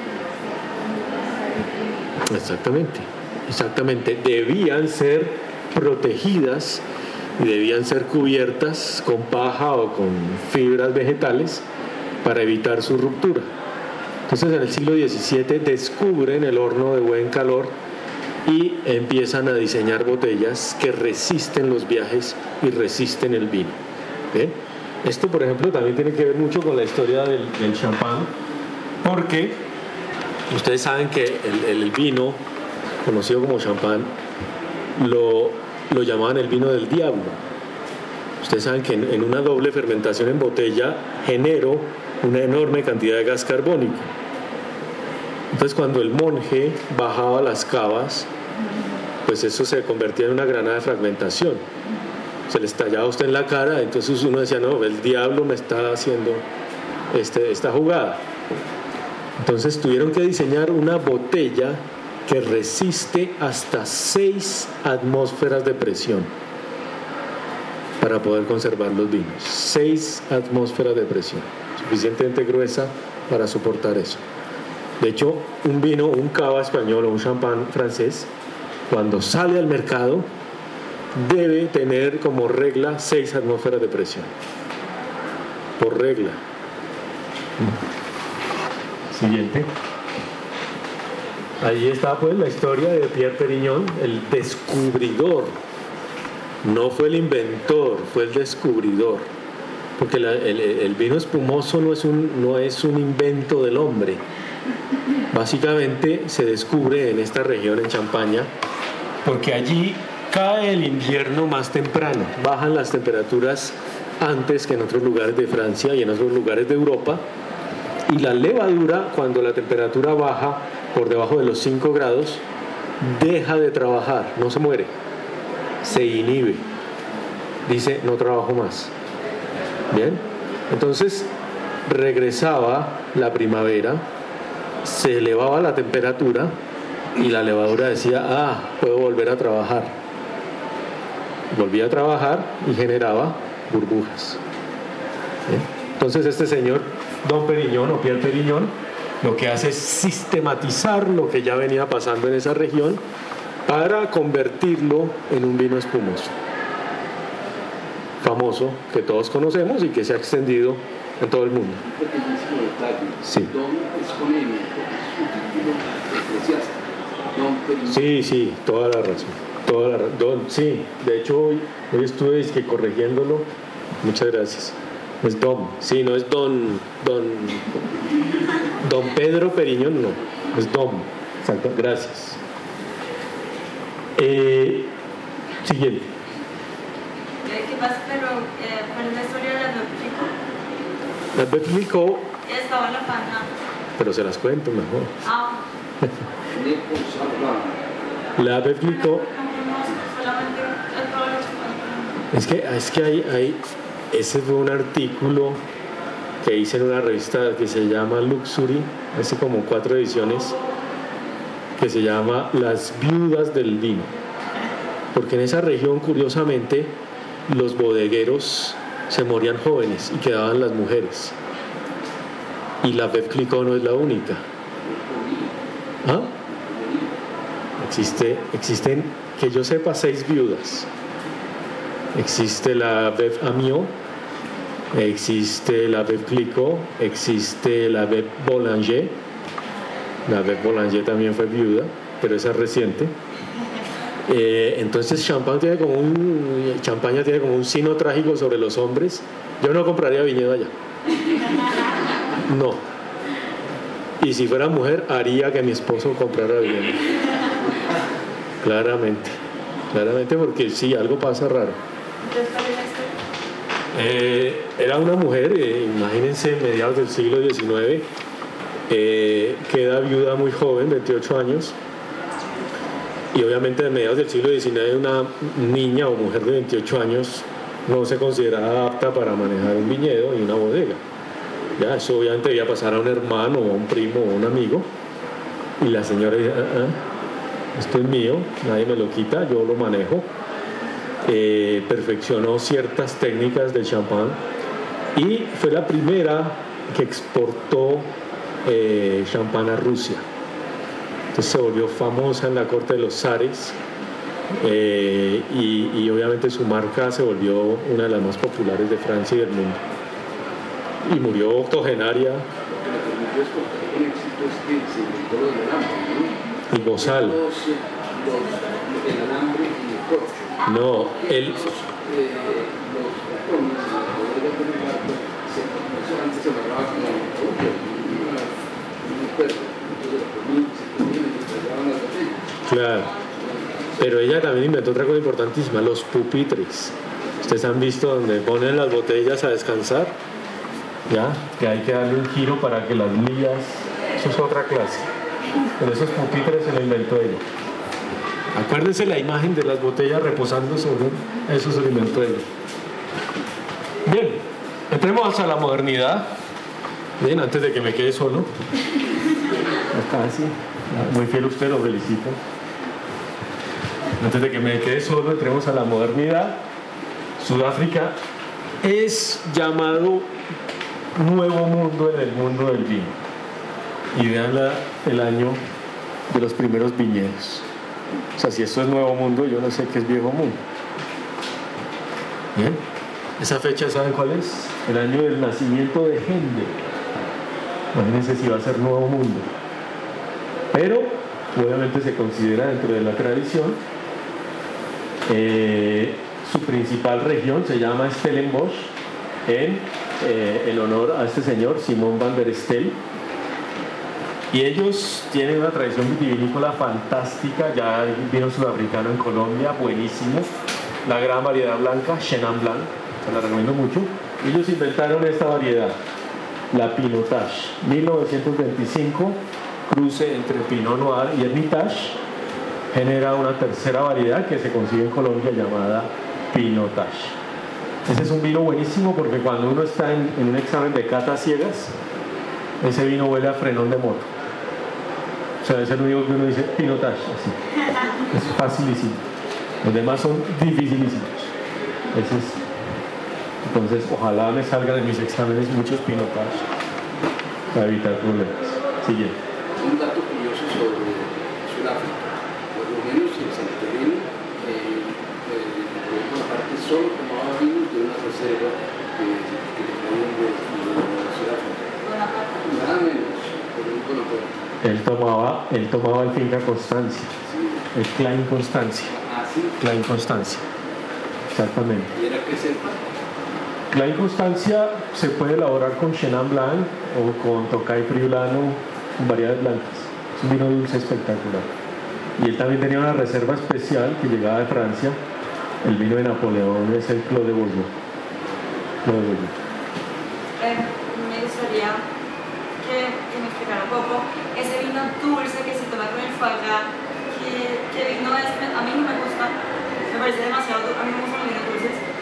Exactamente, exactamente. Debían ser protegidas y debían ser cubiertas con paja o con fibras vegetales para evitar su ruptura. Entonces en el siglo diecisiete descubren el horno de buen calor y empiezan a diseñar botellas que resisten los viajes y resisten el vino. ¿Bien? Esto, por ejemplo, también tiene que ver mucho con la historia del, del champán, porque ustedes saben que el, el vino, conocido como champán, lo, lo llamaban el vino del diablo. Ustedes saben que en, en una doble fermentación en botella generó una enorme cantidad de gas carbónico. Entonces cuando el monje bajaba las cavas, pues eso se convertía en una granada de fragmentación. Se le estallaba a usted en la cara, entonces uno decía, no, el diablo me está haciendo este, esta jugada. Entonces tuvieron que diseñar una botella que resiste hasta seis atmósferas de presión para poder conservar los vinos. Seis atmósferas de presión, suficientemente gruesa para soportar eso. De hecho, un vino, un cava español o un champán francés, cuando sale al mercado, debe tener como regla seis atmósferas de presión. Por regla. Siguiente. Ahí está pues la historia de Pierre Perignon, el descubridor. No fue el inventor, fue el descubridor. Porque la, el, el vino espumoso no es, un, no es un invento del hombre. Básicamente se descubre en esta región, en Champaña, porque allí cae el invierno más temprano, bajan las temperaturas antes que en otros lugares de Francia y en otros lugares de Europa, y la levadura, cuando la temperatura baja por debajo de los cinco grados, deja de trabajar, no se muere, se inhibe, dice no trabajo más. Bien, entonces regresaba la primavera, se elevaba la temperatura y la levadura decía, ah, puedo volver a trabajar. Volvía a trabajar y generaba burbujas. ¿Bien? Entonces este señor, Don Perignon o Pierre Perignon, lo que hace es sistematizar lo que ya venía pasando en esa región para convertirlo en un vino espumoso, famoso, que todos conocemos y que se ha extendido en todo el mundo. Sí. Sí, sí, toda la razón. Toda la razón. Sí, de hecho hoy, hoy estuve es que corrigiéndolo. Muchas gracias. Es Don, sí, no es Don, Don, Don Pedro Perignon, no, es Don. Exacto, gracias. Eh, siguiente. ¿Qué pasa? Pero, eh, ¿cuál es la historia de las Beuve Clicquot? Las Beuve Clicquot. Estaba en la pana. Pero se las cuento mejor. Ah. La Beuve Clicquot. Es que, es que hay, hay, ese fue un artículo que hice en una revista que se llama Luxury, hace como cuatro ediciones, que se llama Las Viudas del Vino. Porque en esa región, curiosamente, los bodegueros se morían jóvenes y quedaban las mujeres. Y la Veuve Clicquot no es la única. ¿Ah? Existe, existen, que yo sepa, seis viudas. Existe la Veuve Amiot, existe la Veuve Clicquot, existe la Veuve Boulanger. La Veuve Boulanger también fue viuda, pero esa es reciente. Eh, entonces Champagne tiene como un Champaña tiene como un sino trágico sobre los hombres. Yo no compraría viñedo allá. No. Y si fuera mujer, haría que mi esposo comprara viñedo. Claramente. Claramente, porque sí, algo pasa raro. Eh, era una mujer, eh, imagínense, mediados del siglo diecinueve, eh, queda viuda muy joven, veintiocho años. Y obviamente a mediados del siglo diecinueve una niña o mujer de veintiocho años no se consideraba apta para manejar un viñedo y una bodega. Ya, eso obviamente debía pasar a un hermano o a un primo o a un amigo. Y la señora dice, ah, ah, esto es mío, nadie me lo quita, yo lo manejo. Eh, perfeccionó ciertas técnicas del champán y fue la primera que exportó eh, champán a Rusia. Entonces se volvió famosa en la corte de los zares eh, y, y obviamente su marca se volvió una de las más populares de Francia y del mundo. Y murió octogenaria. El bozal. No, el... Claro, pero ella también inventó otra cosa importantísima, los pupitres. Ustedes han visto donde ponen las botellas a descansar, ya, que hay que darle un giro para que las lías, eso es otra clase. Pero esos pupitres se lo inventó ella. Acuérdense la imagen de las botellas reposando sobre eso, se lo inventó ella. Bien, entremos hasta la modernidad. Bien, antes de que me quede solo. Acá sí, muy fiel usted, lo felicito. Antes de que me quede solo, entremos a la modernidad. Sudáfrica es llamado nuevo mundo en el mundo del vino. Y vean la, el año de los primeros viñedos. O sea, si esto es nuevo mundo, yo no sé qué es viejo mundo. Bien, esa fecha, ¿saben cuál es? El año del nacimiento de Händel. Imagínense si va a ser nuevo mundo. Pero, obviamente se considera dentro de la tradición. Eh, su principal región se llama Stellenbosch, en, eh, en honor a este señor, Simón van der Stel. Y ellos tienen una tradición vitivinícola fantástica, ya hay vino sudafricano en Colombia, buenísimo, la gran variedad blanca, Chenin Blanc, se la recomiendo mucho. Ellos inventaron esta variedad, la Pinotage, mil novecientos veinticinco, cruce entre Pinot Noir y Hermitage, genera una tercera variedad que se consigue en Colombia llamada Pinotage. Ese es un vino buenísimo porque cuando uno está en, en un examen de cata ciegas, ese vino huele a frenón de moto. O sea, es el único que uno dice Pinotage, así. Es facilísimo. Los demás son dificilísimos. Ese es. Entonces, ojalá me salgan en mis exámenes muchos Pinotage para evitar problemas. Siguiente. Un dato curioso sobre Sudáfrica. Por lo menos en Santorini, eh, eh, Bonaparte solo tomaba vinos de una reserva que, que le traían de, de Sudáfrica. Nada menos, por un Bonaparte. Él tomaba, él tomaba el finca Constancia, sí. El Klein Constancia. Ah, sí. Klein Constancia, exactamente. ¿Y era qué cepa? Klein Constancia se puede elaborar con Chenin Blanc o con Tokay Friulano, con variedades blancas. Es un vino dulce espectacular. Y él también tenía una reserva especial que llegaba de Francia. El vino de Napoleón es el Clos de Beaujolais. Clos de Beaujolais. Eh, me gustaría que, que me explicara un poco ese vino dulce que se toma con el foie gras, que, que vino es, a mí no me gusta, me parece demasiado, a mí me gustan los vinos dulces,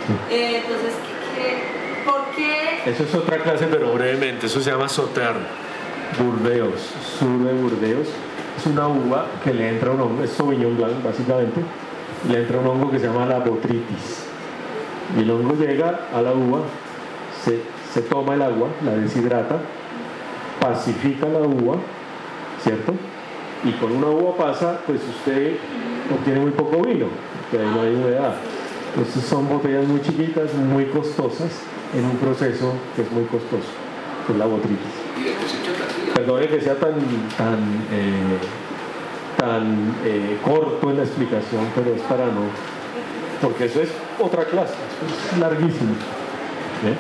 Eh, entonces, ¿qué, qué, ¿por qué? Eso es otra clase, pero brevemente. Eso se llama Sauternes, Burdeos, sur de Burdeos. Es una uva que le entra un hongo, es Sauvignon Blanc básicamente, le entra un hongo que se llama la botrytis. Y el hongo llega a la uva, se, se toma el agua, la deshidrata, pacifica la uva, ¿cierto? Y con una uva pasa, pues usted obtiene muy poco vino, porque ahí no hay humedad. Entonces son botellas muy chiquitas, muy costosas, en un proceso que es muy costoso, que es la botrytis. Perdone que sea tan tan eh, tan eh, corto en la explicación, pero es para no, porque eso es otra clase, eso es larguísimo. ¿Bien?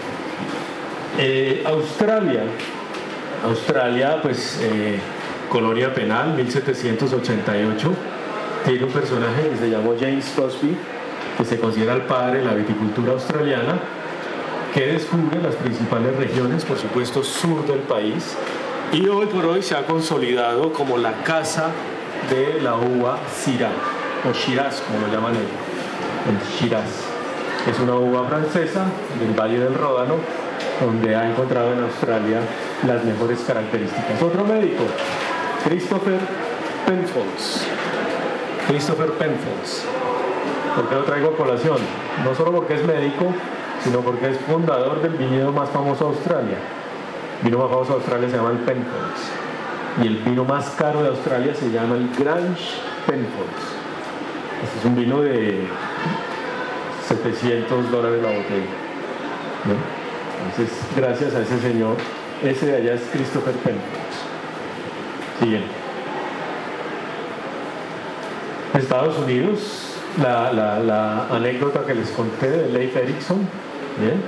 Eh, Australia, Australia, pues eh, colonia penal, mil setecientos ochenta y ocho, tiene un personaje que se llamó James Crosby, que se considera el padre de la viticultura australiana, que descubre las principales regiones, por supuesto sur del país, y hoy por hoy se ha consolidado como la casa de la uva Syrah, o Shiraz, como lo llaman ellos, el Shiraz. Es una uva francesa del Valle del Ródano, donde ha encontrado en Australia las mejores características. Otro médico, Christopher Penfolds. Christopher Penfolds. ¿Por qué lo traigo a colación? No solo porque es médico, sino porque es fundador del viñedo más famoso de Australia. El vino más famoso de Australia se llama el Penfolds. Y el vino más caro de Australia se llama el Grange Penfolds. Este es un vino de setecientos dólares la botella. ¿No? Entonces, gracias a ese señor, ese de allá es Christopher Penfolds. Siguiente. Estados Unidos, la, la, la anécdota que les conté de Leif Erikson. Bien.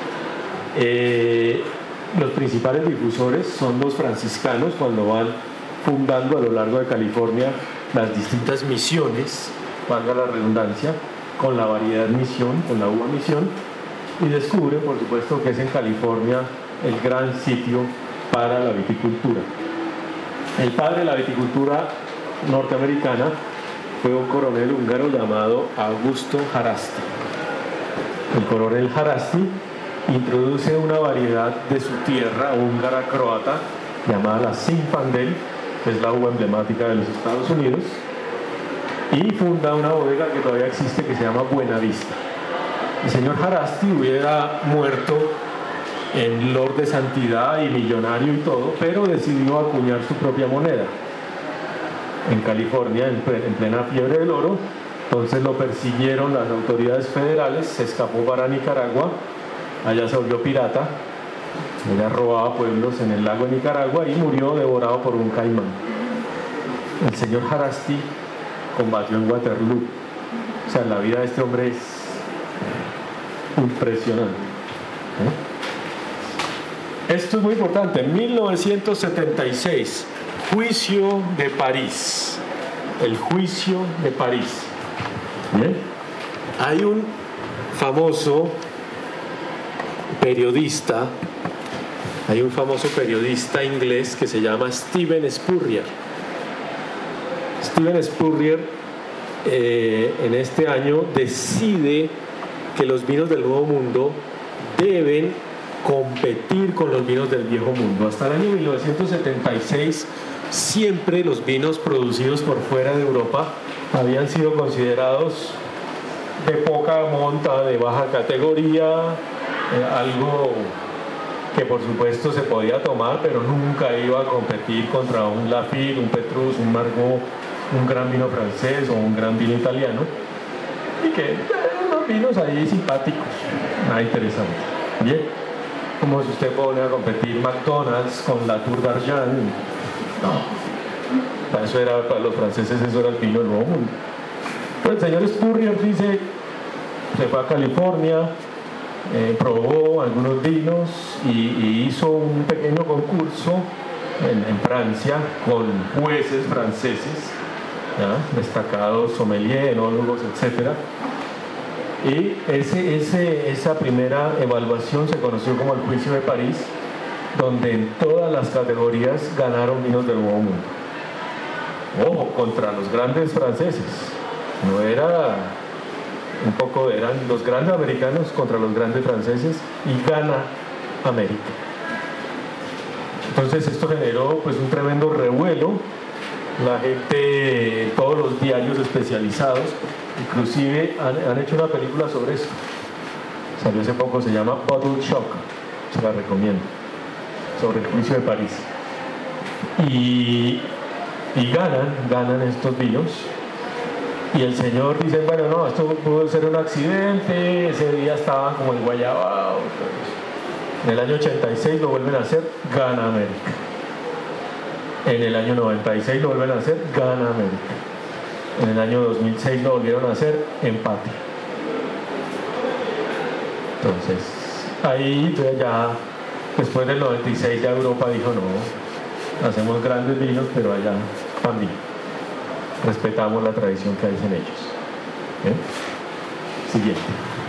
Eh, los principales difusores son los franciscanos cuando van fundando a lo largo de California las distintas misiones, valga la redundancia, con la variedad misión, con la uva misión, y descubre, por supuesto, que es en California el gran sitio para la viticultura. El padre de la viticultura norteamericana fue un coronel húngaro llamado Augusto Haraszti. El coronel Haraszti introduce una variedad de su tierra húngara croata llamada la Zinfandel, que es la uva emblemática de los Estados Unidos, y funda una bodega que todavía existe que se llama Buenavista. El señor Haraszti hubiera muerto en Lord de Santidad y millonario y todo, pero decidió acuñar su propia moneda en California en plena fiebre del oro. Entonces lo persiguieron las autoridades federales, se escapó para Nicaragua, allá se volvió pirata, ella robaba pueblos en el lago de Nicaragua y murió devorado por un caimán. El señor Haraszti combatió en Waterloo. O sea, la vida de este hombre es impresionante. ¿Eh? Esto es muy importante. mil novecientos setenta y seis, juicio de París. El juicio de París. ¿Bien? Hay un famoso periodista, hay un famoso periodista inglés que se llama Stephen Spurrier. Stephen Spurrier eh, en este año decide que los vinos del Nuevo Mundo deben competir con los vinos del Viejo Mundo. Hasta el año mil novecientos setenta y seis siempre los vinos producidos por fuera de Europa habían sido considerados de poca monta, de baja categoría, eh, algo que por supuesto se podía tomar, pero nunca iba a competir contra un Lafite, un Petrus, un Margaux, un gran vino francés o un gran vino italiano, y que eran unos vinos ahí simpáticos, nada interesante. Bien, como si usted pone a competir McDonald's con la Tour d'Argent, no, para eso era, para los franceses eso era el vino del Nuevo Mundo. Pero el señor Spurrier dice, se fue a California, eh, probó algunos vinos y, y hizo un pequeño concurso en, en Francia con jueces franceses, ¿ya? Destacados sommeliers, enólogos, etcétera. Y ese, ese, esa primera evaluación se conoció como el Juicio de París, donde en todas las categorías ganaron vinos del Nuevo Mundo. Ojo, contra los grandes franceses. No era un poco eran los grandes americanos contra los grandes franceses y gana América. Entonces esto generó pues un tremendo revuelo, la gente, todos los diarios especializados, inclusive han, han hecho una película sobre esto, salió hace poco, se llama Bottle Shock, se la recomiendo, sobre el juicio de París. Y, y ganan, ganan estos vinos. Y el señor dice, bueno, no, esto pudo ser un accidente, ese día estaban como en Guayabao. En el año ochenta y seis lo vuelven a hacer, gana América. En el año noventa y seis lo vuelven a hacer, gana América. En el año dos mil seis lo volvieron a hacer, empate. Entonces, ahí ya, después del noventa y seis ya Europa dijo, no, hacemos grandes vinos, pero allá también respetamos la tradición que hay en ellos. ¿Eh? Siguiente.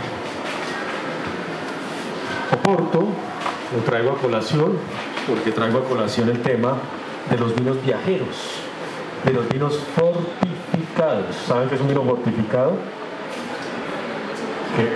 Oporto, lo traigo a colación, porque traigo a colación el tema de los vinos viajeros, de los vinos fortificados. ¿Saben qué es un vino fortificado? ¿Qué?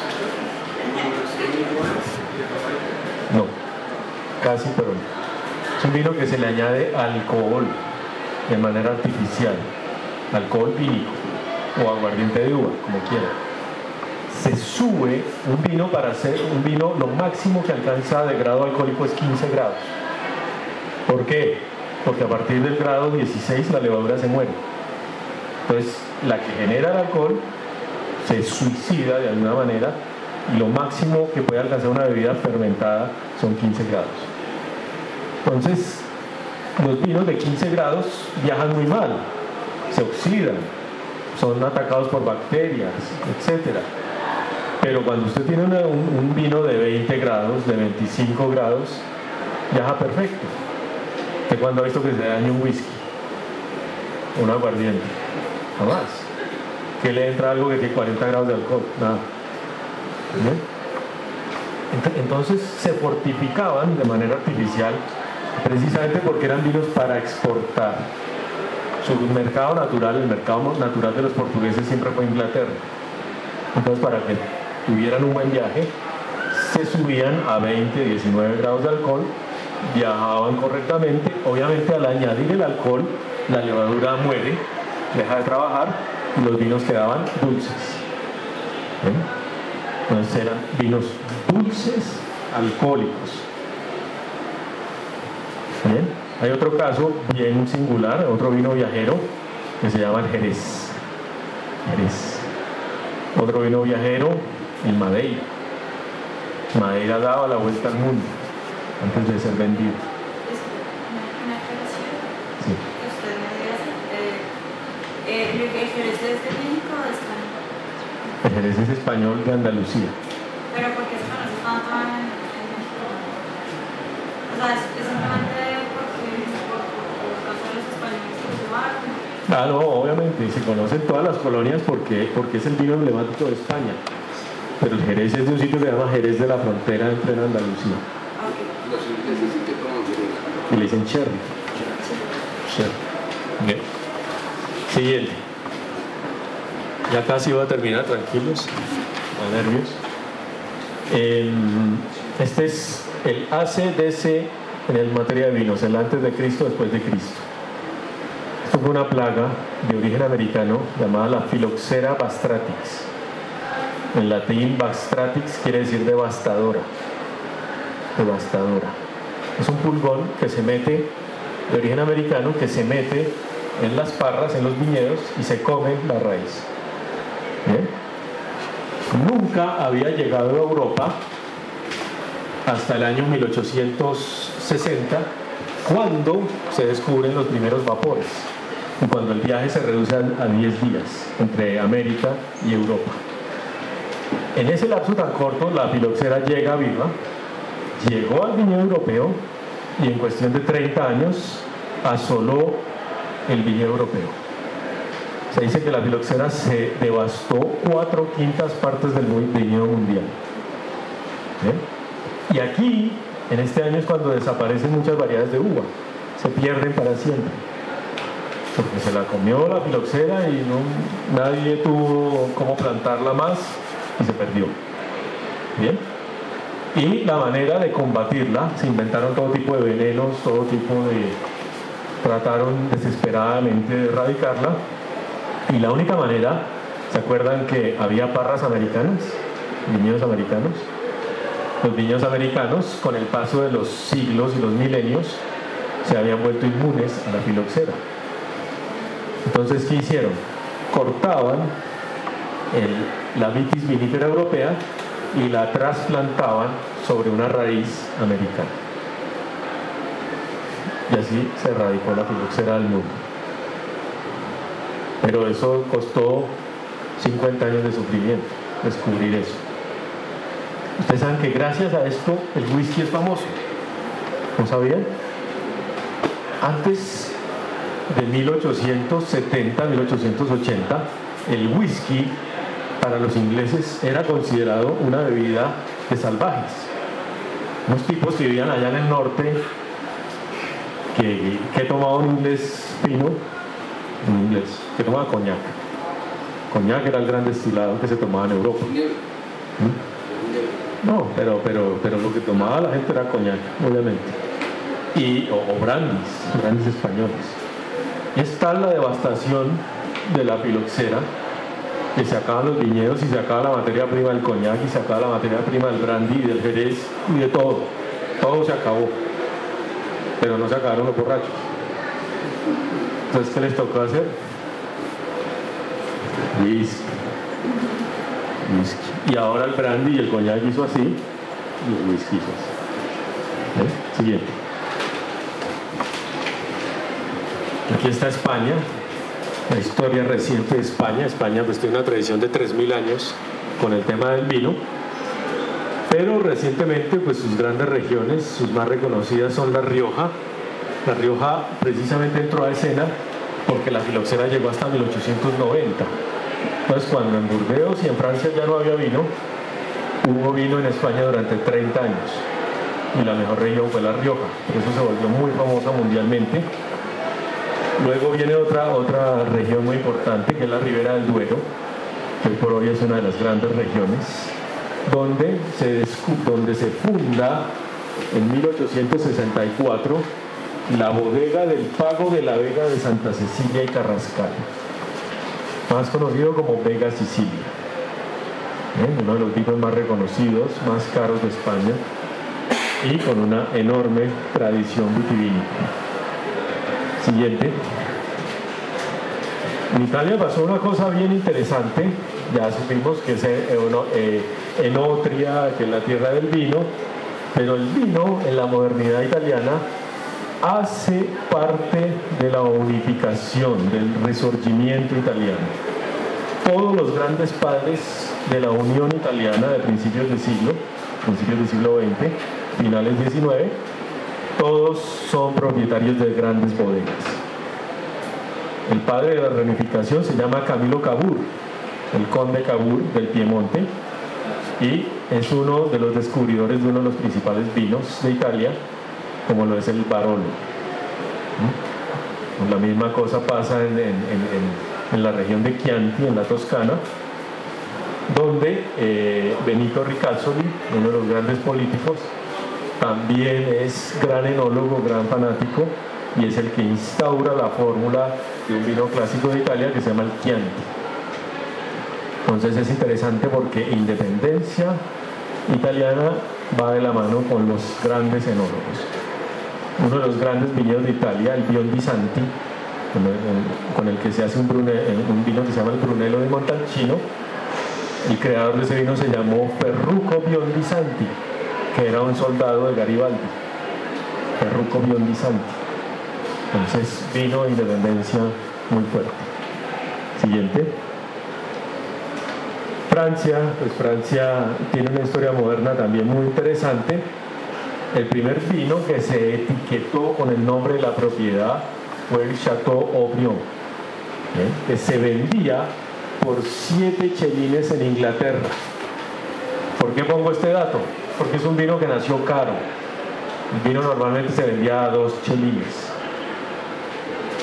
No, casi, pero no. Es un vino que se le añade alcohol de manera artificial, alcohol vínico o aguardiente de uva, como quieran. Se sube un vino para hacer un vino, lo máximo que alcanza de grado alcohólico es quince grados. ¿Por qué? Porque a partir del grado dieciséis la levadura se muere. Entonces, la que genera el alcohol se suicida de alguna manera y lo máximo que puede alcanzar una bebida fermentada son quince grados. Entonces, los vinos de quince grados viajan muy mal, se oxidan, son atacados por bacterias, etcétera. Pero cuando usted tiene una, un, un vino de veinte grados, de veinticinco grados, viaja perfecto. ¿De cuándo ha visto que se daña un whisky? Un aguardiente. Jamás. ¿Que le entra algo que tiene cuarenta grados de alcohol? Nada. ¿Sí? Entonces se fortificaban de manera artificial precisamente porque eran vinos para exportar. Su mercado natural, el mercado natural de los portugueses siempre fue Inglaterra. Entonces, para que tuvieran un buen viaje, se subían a veinte, diecinueve grados de alcohol, viajaban correctamente. Obviamente, al añadir el alcohol, la levadura muere, deja de trabajar y los vinos quedaban dulces. ¿Eh? Entonces, eran vinos dulces alcohólicos. Bien, hay otro caso bien singular, otro vino viajero que se llama el Jerez. Jerez. Otro vino viajero, el Madeira. Madeira daba la vuelta al mundo antes de ser vendido. Una aclaración. Sí. Que usted me diga, eh, eh, ¿el Jerez es de México o de España? El Jerez es español de Andalucía. Pero ¿por qué se conoce tanto en, en México? O sea, es, es simplemente porque por, por, por causa de los españoles que lo llevaron. Ah, no, obviamente, se conocen todas las colonias porque, porque es el vino emblemático de España. Pero el Jerez es de un sitio que se llama Jerez de la Frontera entre Andalucía. Los ingleses sí que toman Jerez. Y le dicen cherry. Cherry. Bien. Siguiente. Ya casi voy a terminar, tranquilos, no nervios. Eh, este es el A C D C en el materia de vinos, el antes de Cristo, después de Cristo. Esto fue una plaga de origen americano llamada la Phylloxera bastratix. En latín, bastratix quiere decir devastadora. Devastadora. Es un pulgón que se mete, de origen americano, que se mete en las parras, en los viñedos y se come la raíz. ¿Bien? Nunca había llegado a Europa hasta el año mil ochocientos sesenta, cuando se descubren los primeros vapores y cuando el viaje se reduce a diez días entre América y Europa. En ese lapso tan corto, la filoxera llega viva, llegó al viñedo europeo y en cuestión de treinta años asoló el viñedo europeo. Se dice que la filoxera se devastó cuatro quintas partes del viñedo mundial. ¿Eh? Y aquí, en este año, es cuando desaparecen muchas variedades de uva, se pierden para siempre. porque se la comió la filoxera y no, nadie tuvo cómo plantarla más y se perdió. Bien. Y la manera de combatirla, se inventaron todo tipo de venenos, todo tipo de... trataron desesperadamente de erradicarla, y la única manera, ¿se acuerdan que había parras americanas? Viñedos americanos. Los viñedos americanos, con el paso de los siglos y los milenios, se habían vuelto inmunes a la filoxera. Entonces, ¿qué hicieron? Cortaban el, la vitis vinifera europea y la trasplantaban sobre una raíz americana. Y así se erradicó la filoxera del mundo. Pero eso costó cincuenta años de sufrimiento, descubrir eso. Ustedes saben que gracias a esto el whisky es famoso. ¿No sabían? Antes de mil ochocientos setenta, mil ochocientos ochenta, el whisky para los ingleses era considerado una bebida de salvajes. Unos tipos que vivían allá en el norte, que, que tomaba un inglés fino, un inglés, que tomaba coñac. Coñac era el gran destilado que se tomaba en Europa. ¿Mm? No, pero, pero, pero lo que tomaba la gente era coñac, obviamente. Y, o, o brandis, brandis españoles. Y es tal la devastación de la filoxera que se acaban los viñedos y se acaba la materia prima del coñac y se acaba la materia prima del brandy y del jerez y de todo. Todo se acabó. Pero no se acabaron los borrachos. Entonces, ¿qué les tocó hacer? Whisky. Whisky. Y ahora el brandy y el coñac hizo así y el whisky hizo así. ¿Eh? Siguiente. Aquí está España, la historia reciente de España. España pues tiene una tradición de tres mil años con el tema del vino, pero recientemente pues sus grandes regiones, sus más reconocidas son La Rioja. La Rioja precisamente entró a escena porque la filoxera llegó hasta mil ochocientos noventa. Entonces, cuando en Burdeos y en Francia ya no había vino, hubo vino en España durante treinta años y la mejor región fue La Rioja. Por eso se volvió muy famosa mundialmente. Luego viene otra, otra región muy importante, que es la Ribera del Duero, que hoy por hoy es una de las grandes regiones, donde se, donde se funda en mil ochocientos sesenta y cuatro la bodega del Pago de la Vega de Santa Cecilia y Carrascal, más conocido como Vega Sicilia. ¿Eh? Uno de los vinos más reconocidos, más caros de España, y con una enorme tradición vitivinícola. Siguiente. En Italia pasó una cosa bien interesante. Ya supimos que es eh, Enotria, que es la tierra del vino, pero el vino en la modernidad italiana hace parte de la unificación, del resurgimiento italiano. Todos los grandes padres de la Unión Italiana de principios de siglo, principios del siglo veinte, finales diecinueve, todos son propietarios de grandes bodegas. El padre de la reunificación se llama Camilo Cavour, el conde Cavour del Piemonte, y es uno de los descubridores de uno de los principales vinos de Italia, como lo es el Barolo. ¿Mm? La misma cosa pasa en, en, en, en la región de Chianti, en la Toscana, donde eh, Benito Ricasoli, uno de los grandes políticos, también es gran enólogo, gran fanático, y es el que instaura la fórmula de un vino clásico de Italia que se llama el Chianti. Entonces es interesante porque independencia italiana va de la mano con los grandes enólogos. Uno de los grandes viñedos de Italia, el Biondi Santi, con el, con el que se hace un, brune, un vino que se llama el Brunello di Montalcino, el creador de ese vino se llamó Ferruccio Biondi Santi, que era un soldado de Garibaldi. Ferruccio Biondi Santi. Entonces, vino de independencia muy fuerte. Siguiente. Francia, pues Francia tiene una historia moderna también muy interesante. El primer vino que se etiquetó con el nombre de la propiedad fue el Chateau Haut-Brion, ¿eh? que se vendía por siete chelines en Inglaterra. ¿Por qué pongo este dato? Porque es un vino que nació caro. El vino normalmente se vendía a dos chelines.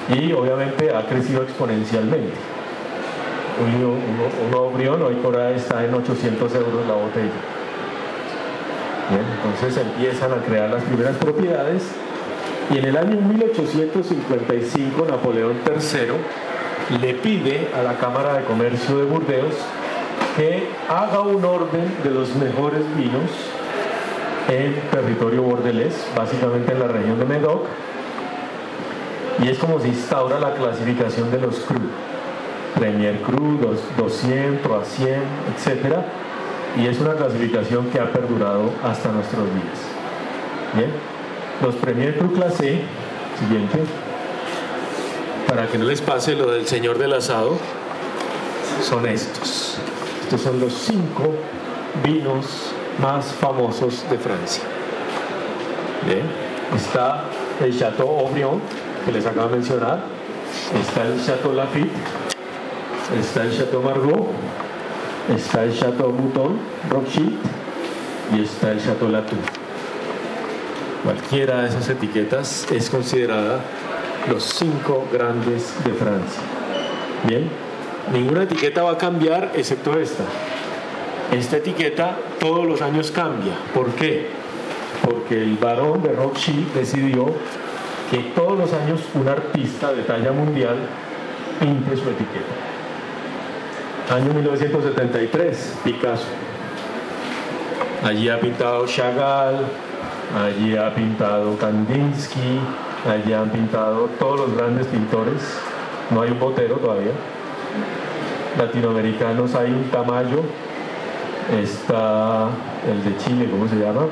y obviamente ha crecido exponencialmente. Un, un, un Aubryon hoy por ahí está en ochocientos euros la botella. Bien, entonces empiezan a crear las primeras propiedades y en el año mil ochocientos cincuenta y cinco Napoleón tercero le pide a la Cámara de Comercio de Burdeos que haga un orden de los mejores vinos en territorio bordelés, básicamente en la región de Médoc, y es como se instaura la clasificación de los crus, Premier Cru, doscientos, Trois cien, etcétera, y es una clasificación que ha perdurado hasta nuestros días. Bien, los Premier Cru Classé, siguiente, para que no les pase lo del señor del asado, son estos. Estos son los cinco vinos más famosos de Francia. Bien, está el Chateau Aubryon, que les acabo de mencionar, está el Chateau Lafite, está el Chateau Margaux, está el Chateau Mouton Rothschild y está el Chateau Latour. Cualquiera de esas etiquetas es considerada los cinco grandes de Francia. Bien, ninguna etiqueta va a cambiar excepto esta. Esta etiqueta todos los años cambia. ¿Por qué? Porque el barón de Rothschild decidió que todos los años un artista de talla mundial pinte su etiqueta. Año mil novecientos setenta y tres, Picasso. Allí ha pintado Chagall, allí ha pintado Kandinsky, allí han pintado todos los grandes pintores. No hay un Botero todavía. Latinoamericanos hay un Tamayo, está el de Chile, ¿cómo se llama?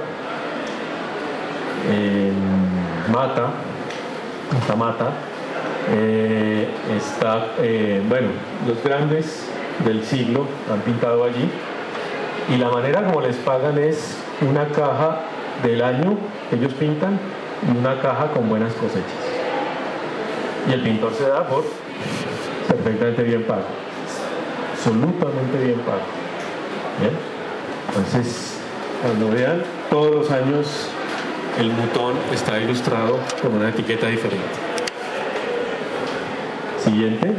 Eh, Mata, está Mata, eh, está, eh, bueno, los grandes del siglo han pintado allí, y la manera como les pagan es una caja del año que ellos pintan y una caja con buenas cosechas, y el pintor se da por perfectamente bien pago, absolutamente bien pago. ¿Bien? Entonces, cuando vean, todos los años el Mouton está ilustrado con una etiqueta diferente. Siguiente.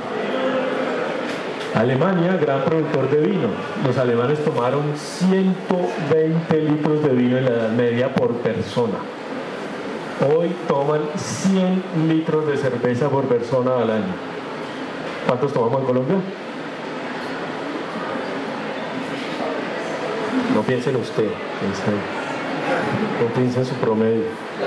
Alemania, gran productor de vino. Los alemanes tomaron ciento veinte litros de vino en la Edad Media por persona. Hoy toman cien litros de cerveza por persona al año. ¿Cuántos tomamos en Colombia? No piense en usted, piense, no piense en su promedio.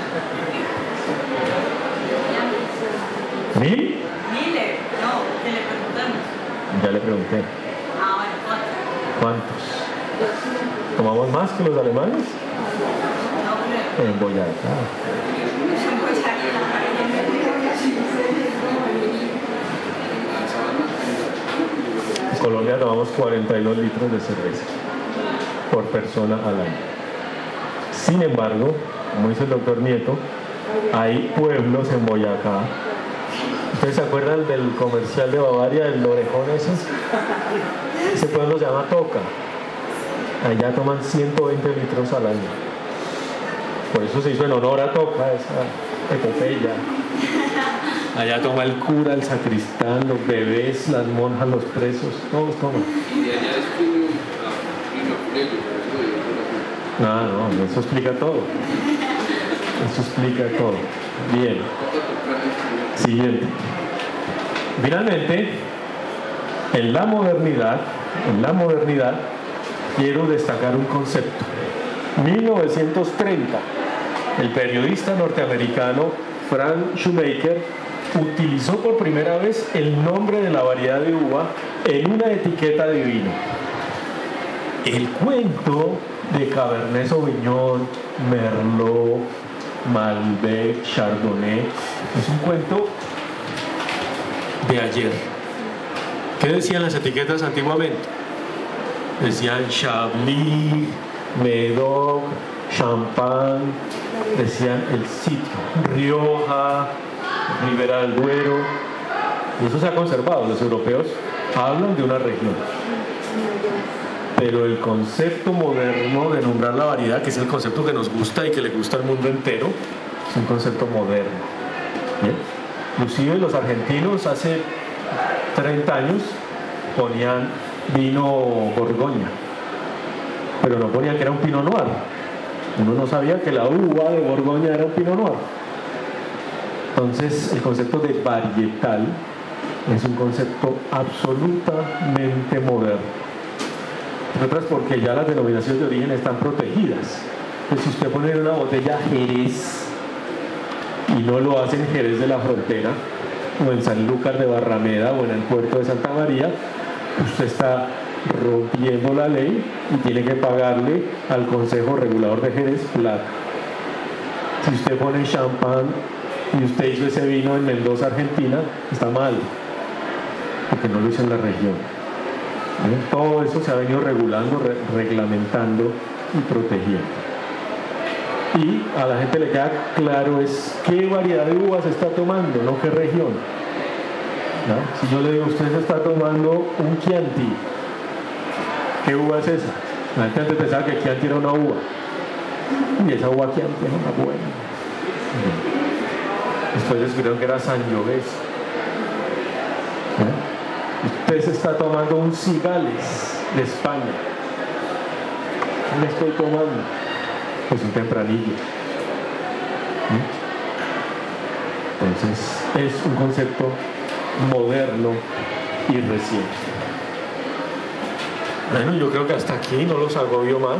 ¿Mil? Mille, no, que le preguntamos. Ya le pregunté. Ah, bueno, ¿cuántos? ¿Cuántos? ¿Tomamos más que los alemanes? No creo. En Boyacá. En Colombia tomamos cuarenta y dos litros de cerveza por persona al año. Sin embargo, como dice el doctor Nieto, hay pueblos en Boyacá. ¿Ustedes se acuerdan del comercial de Bavaria, el orejón ese? Ese pueblo se llama Toca. Allá toman ciento veinte litros al año. Por eso se hizo en honor a Toca esa epopeya. Allá toma el cura, el sacristán, los bebés, las monjas, los presos, todos toman. Y de allá es primo a primo Aurelio, No, no, eso explica todo. Eso explica todo. Bien. Siguiente. Finalmente, en la modernidad, en la modernidad, quiero destacar un concepto. mil novecientos treinta, el periodista norteamericano Frank Shoemaker utilizó por primera vez el nombre de la variedad de uva en una etiqueta de vino. El cuento de Cabernet Sauvignon, Merlot, Malbec, Chardonnay es un cuento de ayer. ¿Qué decían las etiquetas antiguamente? Decían Chablis, Médoc, Champagne, decían el sitio, Rioja, Ribera del Duero, y eso se ha conservado. Los europeos hablan de una región, pero el concepto moderno de nombrar la variedad, que es el concepto que nos gusta y que le gusta al mundo entero, es un concepto moderno. ¿Bien? Inclusive los argentinos hace treinta años ponían vino Borgoña, pero no ponían que era un Pinot Noir. Uno no sabía que la uva de Borgoña era un Pinot Noir. Entonces el concepto de varietal es un concepto absolutamente moderno. Entre otras porque ya las denominaciones de origen están protegidas. Pues si usted pone en una botella Jerez y no lo hace en Jerez de la Frontera o en Sanlúcar de Barrameda o en el puerto de Santa María, usted está rompiendo la ley y tiene que pagarle al Consejo Regulador de Jerez plata. Si usted pone champán y usted hizo ese vino en Mendoza, Argentina, está mal, porque no lo hizo en la región. ¿Eh? Todo eso se ha venido regulando, re reglamentando y protegiendo. Y a la gente le queda claro es qué variedad de uvas se está tomando, no qué región. ¿No? Si yo le digo, usted se está tomando un Chianti, ¿qué uva es esa? La gente antes pensaba que Chianti era una uva. Y esa uva Chianti es una buena. Después descubrieron que era Sangiovese. ¿Eh? Usted se está tomando un Cigales de España. ¿Qué me estoy tomando? Pues un tempranillo. ¿Eh? Entonces es un concepto moderno y reciente. Bueno, yo creo que hasta aquí no los agobio más.